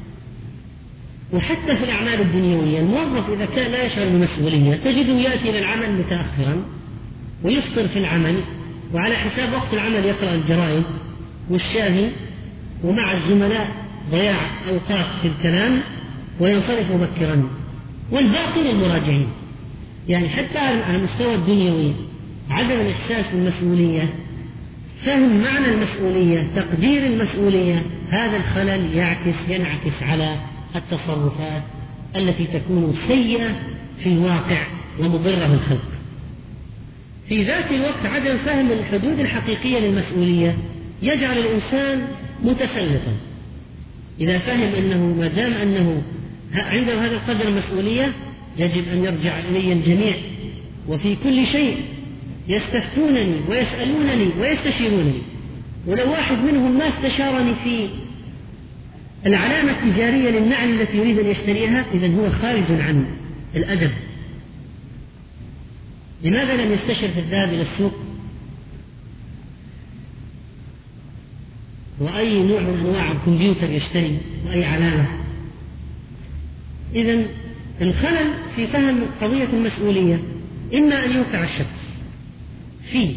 وحتى في الأعمال الدنيوية الموظف إذا كان لا يشعر بالمسؤولية تجده يأتي إلى العمل متأخرا ويفطر في العمل، وعلى حساب وقت العمل يقرأ الجرائد والشاهي، ومع الزملاء ضياع أوقات في الكلام، وينصرف مبكرا، والباقي للمراجعين. يعني حتى على المستوى الدنيوي عدم الإحساس بالمسؤولية، فهم معنى المسؤولية، تقدير المسؤولية، هذا الخلل ينعكس على التصرفات التي تكون سيئة في الواقع ومضرة بالخلق. في ذات الوقت عدم فهم الحدود الحقيقية للمسؤولية يجعل الإنسان متسلطا. إذا فهم أنه ما دام أنه عنده هذا القدر المسؤولية يجب أن يرجع إلي الجميع، وفي كل شيء يستفتونني ويسألونني ويستشيرونني، ولو واحد منهم ما استشارني في العلامة التجارية للنعل التي يريد أن يشتريها إذن هو خارج عن الأدب. لماذا لم يستشر في الذهاب إلى السوق وأي نوع من أنواع الكمبيوتر يشتري وأي علامة؟ إذن الخلل في فهم قضية المسؤولية إما أن يوقع الشخص في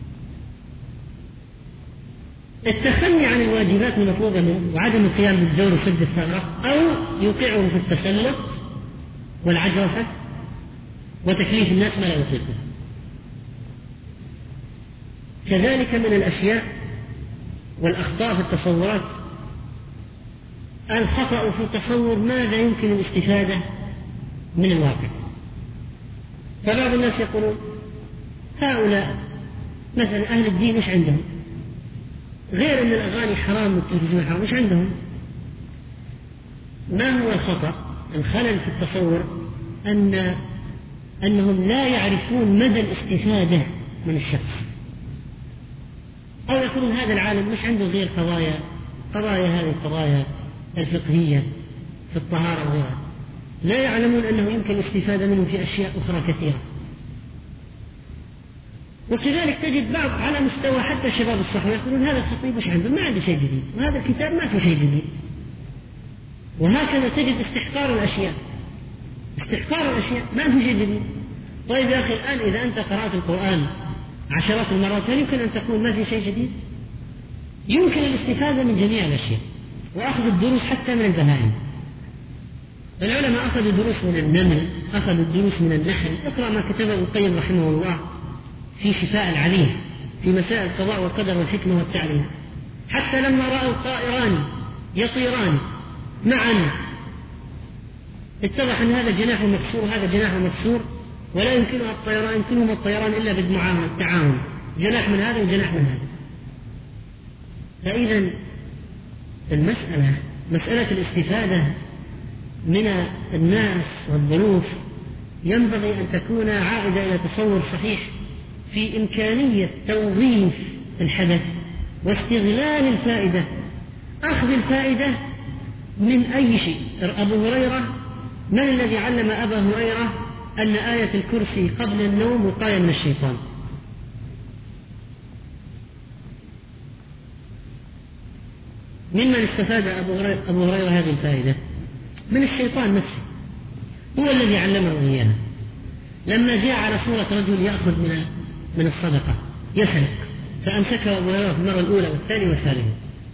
التخلي عن الواجبات المطلوبة منه وعدم القيام بالدور وسد الثغرة، أو يوقعه في التسلط والعجرفة وتكليف الناس ما لا يطيقه. كذلك من الأشياء والأخطاء في التصورات الخطأ في تصور ماذا يمكن الاستفادة من الواقع. فبعض الناس يقولون هؤلاء مثلا أهل الدين إيش عندهم؟ غير أن الأغاني حرام والتلفزيون حرام، إيش عندهم؟ ما هو الخطأ؟ الخلل في التصور أنهم لا يعرفون مدى الاستفادة من الشخص، أو يقولون هذا العالم مش عنده غير قضايا هذه القضايا الفقهية في الطهارة وغيرها، لا يعلمون أنه يمكن الاستفادة منه في أشياء أخرى كثيرة. وكذلك تجد بعض على مستوى حتى شباب الصحوة يقولون هذا الخطيب مش عنده، ما عنده شيء جديد، وهذا الكتاب ما فيه شيء جديد. وهكذا تجد استحقار الأشياء ما فيه شيء جديد. طيب يا أخي الآن إذا أنت قرأت القرآن عشرات المرات هل يمكن أن تقول ما في شيء جديد؟ يمكن الاستفادة من جميع الأشياء وأخذ الدروس حتى من البهائم. العلماء أخذوا دروس من النمل، أخذوا الدروس من النحل. اقرأ ما كتبه ابن القيم رحمه الله في شفاء العليل في مسائل القضاء والقدر والحكمة والتعليم. حتى لما رأوا الطائران يطيران معا اتضح أن هذا جناح مكسور وهذا جناح مكسور، ولا يمكنهم الطيران إلا بالتعاون، جناح من هذا وجناح من هذا. فإذا المسألة مسألة الاستفادة من الناس والظروف ينبغي أن تكون عائدة إلى تصور صحيح في إمكانية توظيف الحدث واستغلال الفائدة، أخذ الفائدة من أي شيء. أبو هريرة، من الذي علم أبا هريرة أن آية الكرسي قبل النوم وقاية من الشيطان؟ ممن استفاد أبو هريرة هذه الفائدة؟ من الشيطان نفسه، هو الذي علمه إياها. لما جاء على صورة رجل يأخذ من الصدقة يسرق، فأمسكه أبو هريرة في المرة الأولى والثانية والثالثة.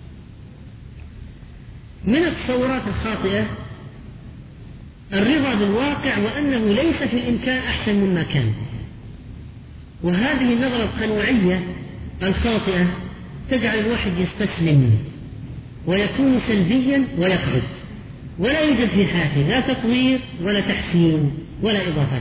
من التصورات الخاطئة الرضا بالواقع وأنه ليس في الإمكان أحسن مما كان، وهذه النظرة القنوعية الخاطئة تجعل الواحد يستسلم ويكون سلبيا ويقعد ولا يوجد في حياته لا تطوير ولا تحسين ولا إضافات.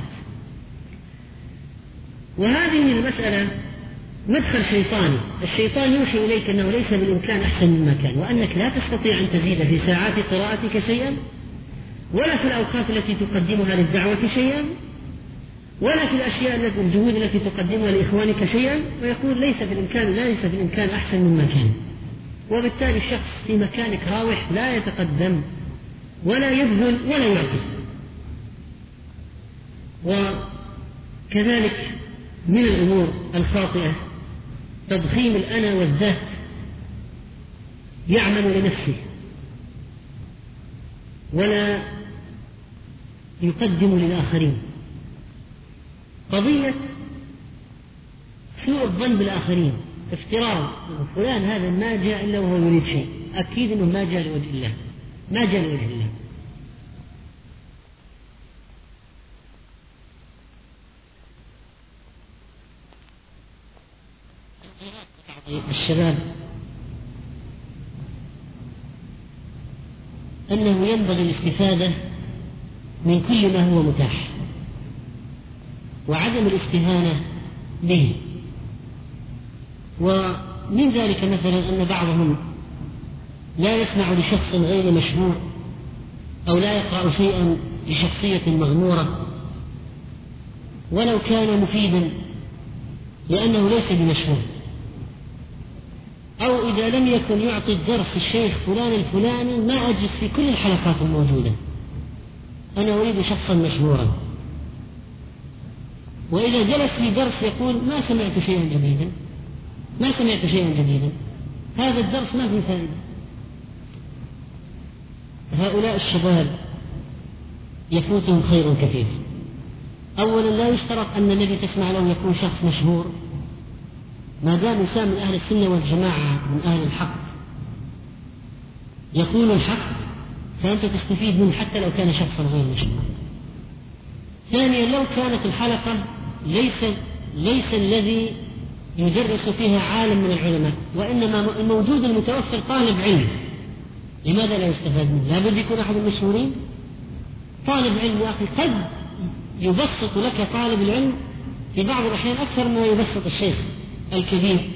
وهذه المسألة مدخل شيطاني، الشيطان يوحي إليك أنه ليس بالإمكان أحسن مما كان، وأنك لا تستطيع أن تزيد في ساعات قراءتك شيئا، ولا في الأوقات التي تقدمها للدعوة شيئا، ولا في الأشياء الجهود التي تقدمها لإخوانك شيئا، ويقول ليس بالإمكان أحسن مما كان. وبالتالي الشخص في مكانك راوح لا يتقدم ولا يبذل ولا يعطي. وكذلك من الأمور الخاطئة تضخيم الأنا والذات، يعمل لنفسه ولا يقدم للآخرين. قضية سوء الظن بالآخرين، افتراض فلان هذا ما جاء إلا وهو يريد شيء، أكيد أنه ما جاء لوجه الله، ما جاء لوجه الله. الشباب أنه ينبغي الاستفادة من كل ما هو متاح وعدم الاستهانة به. ومن ذلك مثلا أن بعضهم لا يسمع لشخص غير مشهور أو لا يقرأ شيئا لشخصية مغمورة ولو كان مفيدا لأنه ليس بمشهور، أو إذا لم يكن يعطي الدرس الشيخ فلان الفلاني ما أجلس في كل الحلقات الموجودة، أنا أريد شخصا مشهورا. وإذا جلس في درس يقول ما سمعت شيئا جديدا، هذا الدرس ما فيه فائدة. هؤلاء الشباب يفوتهم خير كثير. أولا لا يشترط أن الذي تسمع له يكون شخص مشهور، ما دام إنسان من أهل السنة والجماعة من أهل الحق يقول الحق فأنت تستفيد منه حتى لو كان شخصا غير مشهور. ثانيا لو كانت الحلقة ليس الذي يدرس فيها عالم من العلماء، وإنما الموجود المتوفر طالب علم، لماذا لا يستفاد منه؟ لابد يكون أحد المشهورين. طالب علم يا أخي قد يبسط لك طالب العلم في بعض الأحيان أكثر ما يبسط الشيخ الكبير.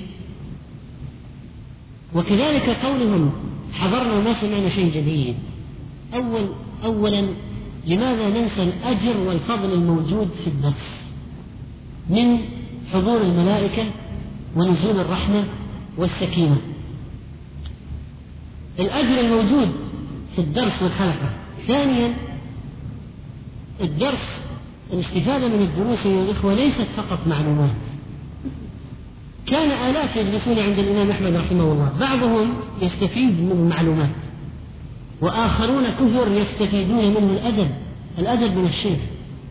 وكذلك قولهم حضرنا وما سمعنا شيء جديد. أولا لماذا ننسى الأجر والفضل الموجود في الدرس من حضور الملائكة ونزول الرحمة والسكينة؟ الأجر الموجود في الدرس والحلقة. ثانيا الدرس، الاستفادة من الدروس يا الإخوة ليست فقط معلومات. كان آلاف يجلسون عند الإمام أحمد رحمه الله، بعضهم يستفيد من المعلومات وآخرون كثر يستفيدون منه الأدب من الشيخ.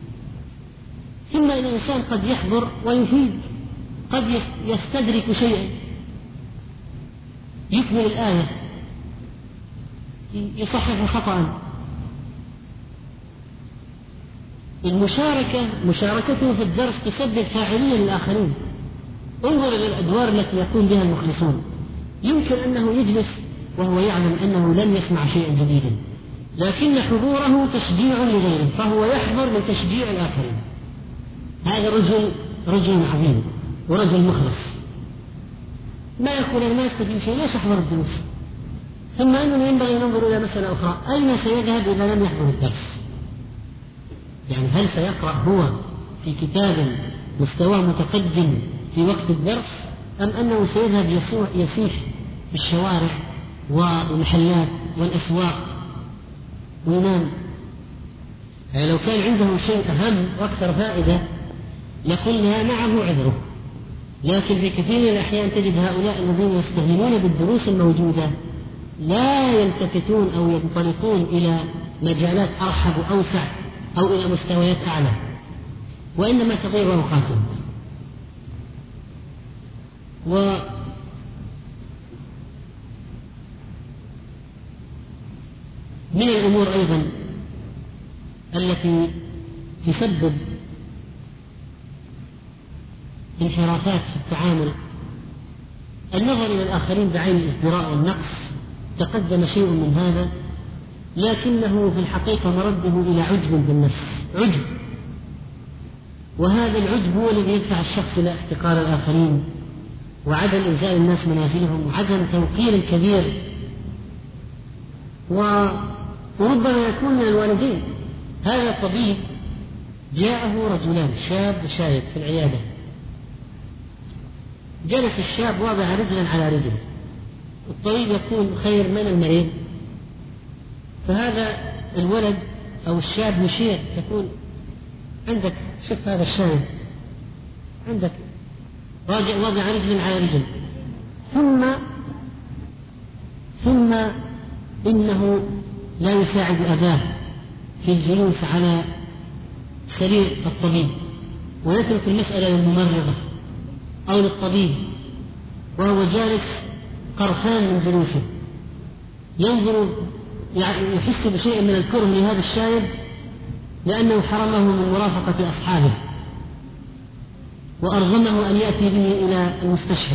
ثم الإنسان قد يحضر ويفيد، قد يستدرك شيئا، يكمل الآية، يصحح خطأ. مشاركته في الدرس تسبب فاعلية للآخرين. انظر إلى الأدوار التي يقوم بها المخلصون. يمكن أنه يجلس وهو يعلم أنه لن يسمع شيئا جديدا، لكن حضوره تشجيع لغيره، فهو يحضر لتشجيع الآخرين. هذا رجل عظيم ورجل مخلص. ما يقول أنا ما استفيد شيء، ليش أحضر الدروس؟ ثم أننا ينبغي أن ننظر إلى مسألة أخرى، أين سيذهب إذا لم يحضر الدرس؟ يعني هل سيقرأ هو في كتاب مستواه متقدم في وقت الدرس، أم أنه سيذهب يسيح في الشوارع والمحلات والأسواق وينام؟ يعني لو كان عنده شيء أهم وأكثر فائدة لقلنا معه عذره. لكن في كثير من الأحيان تجد هؤلاء الذين يستهينون بالدروس الموجودة لا يلتفتون أو ينطلقون إلى مجالات أرحب وأوسع أو إلى مستويات أعلى، وإنما تضيع أوقاتهم. ومن الأمور أيضا التي تسبب انحرافات في التعامل النظر إلى الآخرين بعين الازدراء والنقص. تقدم شيء من هذا، لكنه في الحقيقة مرده إلى عجب بالنفس، عجب، وهذا العجب هو الذي يدفع الشخص إلى احتقار الآخرين وعدم إنزال الناس منازلهم وعدم توقير الكبير. وربما يكون من الوالدين. هذا الطبيب جاءه رجلان، شاب وشايب في العيادة، جلس الشاب وضع رجلا على رجل، الطبيب يقول خير من المريض؟ فهذا الولد أو الشاب يشير يقول عندك، شوف هذا الشايب عندك، وضع رجل على رجل، ثم إنه لا يساعد أباه في الجلوس على سرير الطبيب ويترك المسألة للممرضة أو للطبيب، وهو جالس قرفان من جلوسه، ينظر يحس بشيء من الكره لهذا الشايب لأنه حرمه من مرافقة أصحابه وأرغمه أن يأتي به إلى المستشفى،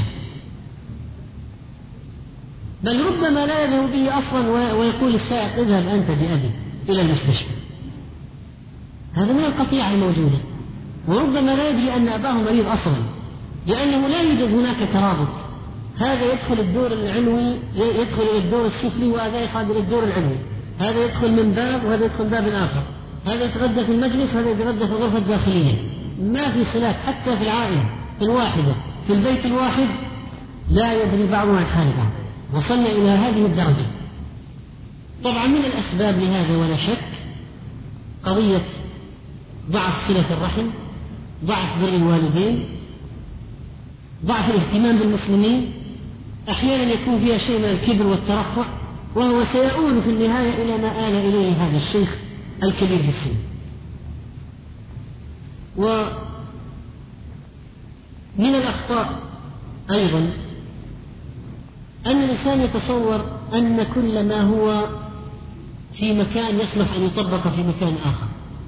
بل ربما لا يذهب به أصلا ويقول السائق اذهب أنت بأبي إلى المستشفى. هذا من القطيعة الموجودة. وربما لا يدري أن أباه مريض أصلا، لأنه لا يوجد هناك ترابط، هذا يدخل الدور العلوي يدخل إلى الدور السفلي وهذا يصعد إلى الدور العلوي، هذا يدخل من باب وهذا يدخل باب آخر، هذا يتغدى في المجلس وهذا يتغدى في الغرفة الداخلية، ما في صلات حتى في العائلة الواحدة في البيت الواحد، لا يدري بعضهم عن حال بعض. وصلنا إلى هذه الدرجة. طبعا من الأسباب لهذا ولا شك قضية ضعف صلة الرحم، ضعف بر الوالدين، ضعف الاهتمام بالمسلمين، أحيانا يكون فيها شيء من الكبر والترفع، وهو سيؤول في النهاية إلى ما آل إليه هذا الشيخ الكبير في السن. ومن الأخطاء أيضا أن الإنسان يتصور أن كل ما هو في مكان يصلح أن يطبق في مكان آخر،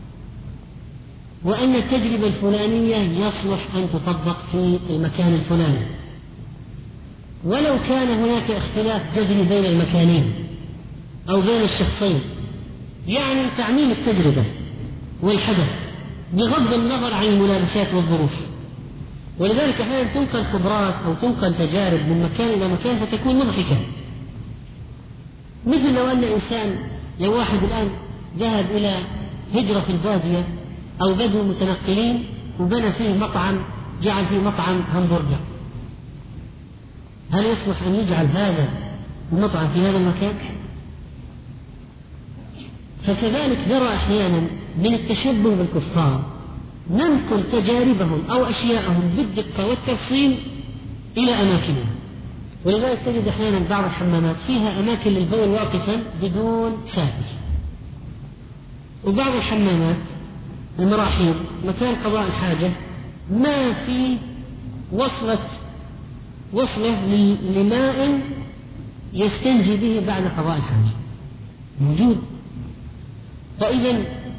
وأن التجربة الفلانية يصلح أن تطبق في المكان الفلاني، ولو كان هناك اختلاف جذري بين المكانين أو بين الشخصين، يعني تعميم التجربة والحدث بغض النظر عن الملابسات والظروف. ولذلك أحيانا تنقل خبرات أو تنقل تجارب من مكان إلى مكان فتكون مضحكة، مثل لو أن إنسان، لو واحد الآن ذهب إلى هجرة في البادية أو بدو متنقلين وبنى فيه مطعم، جعل فيه مطعم همبرجر، هل يصلح أن يجعل هذا المطعم في هذا المكان؟ فكذلك نرى أحيانا من التشبه بالكفار ننقل تجاربهم أو أشياءهم بالدقة والتفصيل إلى أماكنهم. ولذلك تجد أحيانا بعض الحمامات فيها أماكن للبول واقفا بدون ساتر، وبعض الحمامات المراحيض مكان قضاء الحاجة ما في وصلة لماء يستنجي به بعد قضاء الحاجة موجود. فإذا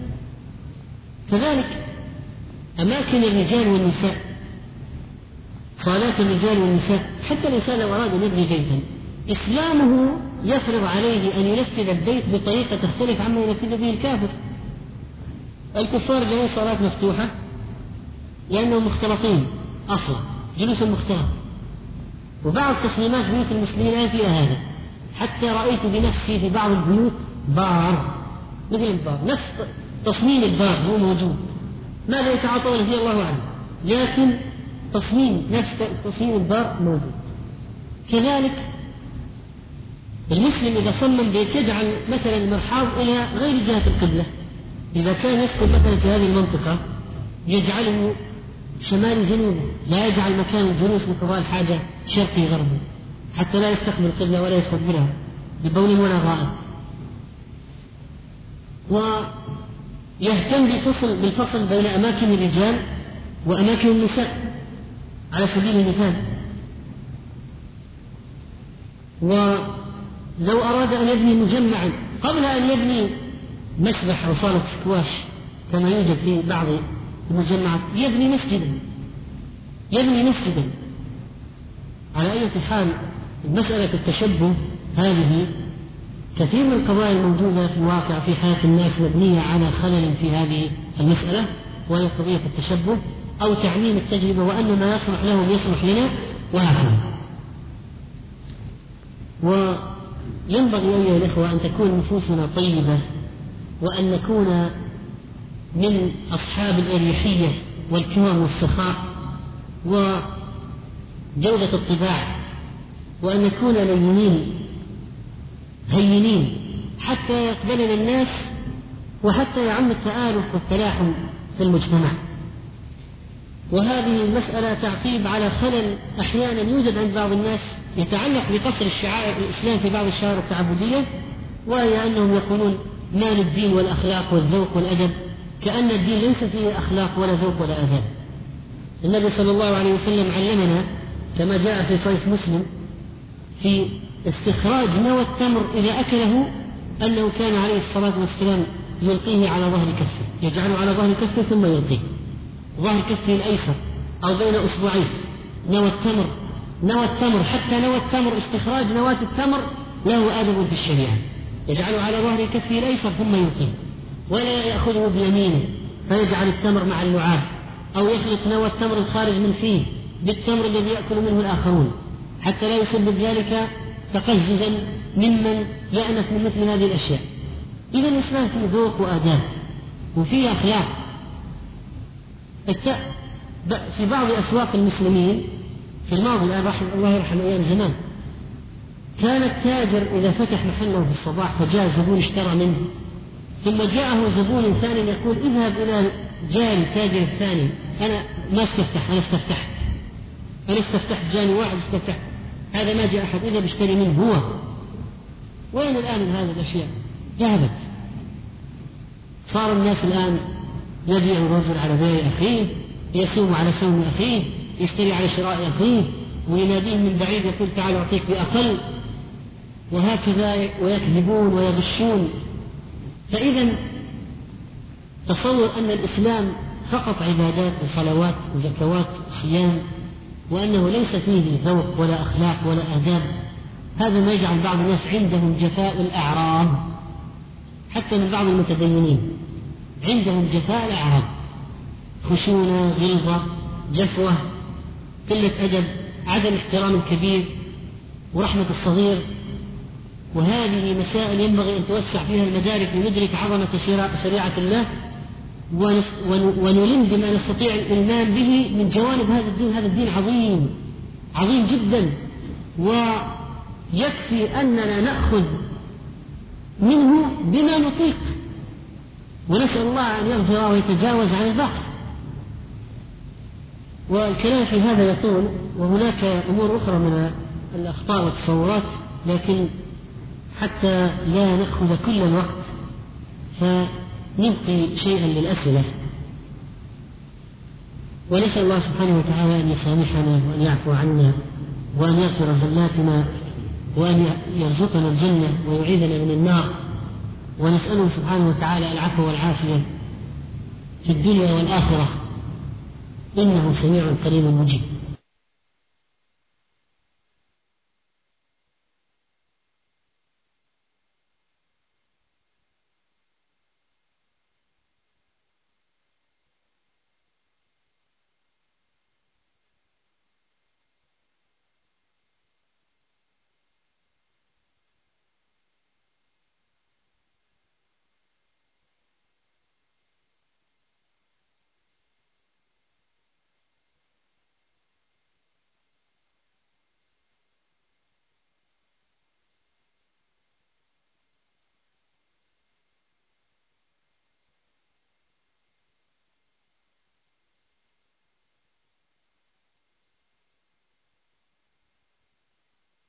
كذلك أماكن الرجال والنساء، صالات الرجال والنساء، حتى الإنسان لو أراد أن يبني بيتا إسلامه يفرض عليه أن ينفذ البيت بطريقة تختلف عما ينفذ به الكافر. الكفار جميع صالات مفتوحة لأنهم مختلطين أصلا، جلوس مختلط، وبعض تصميمات بيوت المسلمين لا فيها هذا، حتى رأيت بنفسي في بعض البيوت بار مثل البار، نفس تصميم البار هو موجود، ماذا يتعاطون فيه الله أعلم، لكن نفس تصميم البار موجود. كذلك المسلم إذا صمم بيت يجعل مثلا المرحاض إلى غير جهة القبلة، إذا كان يسكن مثلا في هذه المنطقة يجعله شمال جنوبي، لا يجعل مكان الجلوس لقضاء الحاجة شرقي غربي حتى لا يستقبل القبلة ولا يستقبلها ببول ولا غائط. ويهتم بالفصل بين أماكن الرجال وأماكن النساء على سبيل المثال. ولو أراد أن يبني مجمعا قبل أن يبني مسبح أو صالة سكواش كما يوجد في بعض المجمعات يبني مسجدا. على أي حال مسألة التشبه هذه كثير من القضايا الموجودة في الواقع في حياة الناس مبنية على خلل في هذه المسألة، وهي قضية التشبه أو تعميم التجربة، وأن ما يصلح لهم يصلح لنا وهكذا. وينبغي أيها الإخوة أن تكون نفوسنا طيبة، وأن نكون من أصحاب الأريحية والكرم والسخاء وجودة الطباع، وأن نكون لينين هينين حتى يقبلنا الناس، وحتى يعم التآلف والتلاحم في المجتمع. وهذه المسألة تعقيب على خلل أحيانا يوجد عند بعض الناس يتعلق بقصر الشعائر الإسلام في بعض الشعائر التعبدية، وهي أنهم يقولون ما للدين والأخلاق والذوق والأدب، كأن الدين ليس فيه أخلاق ولا ذوق ولا أدب. النبي صلى الله عليه وسلم علمنا كما جاء في صحيح مسلم في استخراج نوى التمر إذا أكله أنه كان عليه الصلاة والسلام يلقيه على ظهر كفه، يجعله على ظهر كفه ثم يلقيه ظهر كفه الأيسر أو بين أصبعيه. نوى التمر حتى نوى التمر استخراج نواة التمر له أدب في الشريعة، يجعله على ظهر كفه الأيسر ثم يلقيه، ولا يأخذه بيمينه فيجعل التمر مع اللعاب، أو يخلط نوى التمر الخارج من فيه بالتمر الذي يأكل منه الآخرون، حتى لا يسبب ذلك تقززا ممن يأنف من مثل هذه الأشياء. إذا الإسلام فيه ذوق وآداب وفيه أخلاق. في بعض أسواق المسلمين في الماضي، الآن الله يرحم أيام زمان، كان التاجر إذا فتح محله في الصباح فجاء زبون اشترى منه، ثم جاءه زبون ثاني يقول اذهب إلى جاري تاجر الثاني، أنا ما استفتح، أنا استفتحت جاني واحد استفتحت، هذا ما جاء أحد، إذا بيشتري منه هو. وين الآن من هذه الأشياء؟ ذهبت. صار الناس الآن يبيع الرجل على بيع أخيه، يصوم على صوم أخيه، يشتري على شراء أخيه، ويناديه من بعيد يقول تعال أعطيك بأقل، وهكذا، ويكذبون ويغشون. فإذا تصور أن الإسلام فقط عبادات وصلوات وزكوات وصيام، وأنه ليس فيه ذوق ولا أخلاق ولا آداب، هذا ما يجعل بعض الناس عندهم جفاء الأعراض، حتى من بعض المتدينين عندهم جفاء الأعراض، خشونة، غلظة، جفوة، قلة أدب، عدم احترام الكبير ورحمة الصغير. وهذه مسائل ينبغي أن توسع فيها المدارك لندرك عظمة شريعة الله، ونلم بما نستطيع الإلمام به من جوانب هذا الدين. هذا الدين عظيم عظيم جدا، ويكفي أننا نأخذ منه بما نطيق، ونسأل الله أن يغفر ويتجاوز عن البحث. والكلام في هذا يطول، وهناك أمور أخرى من الأخطاء والتصورات، لكن حتى لا نأخذ كل الوقت فنبقي شيئا للأسئلة. ونسأل الله سبحانه وتعالى أن يسامحنا وأن يعفو عنا وأن يغفر زلاتنا وأن يرزقنا الجنة ويعيذنا من النار. ونسأله سبحانه وتعالى العفو والعافية في الدنيا والآخرة، إنه سميع قريب مجيب.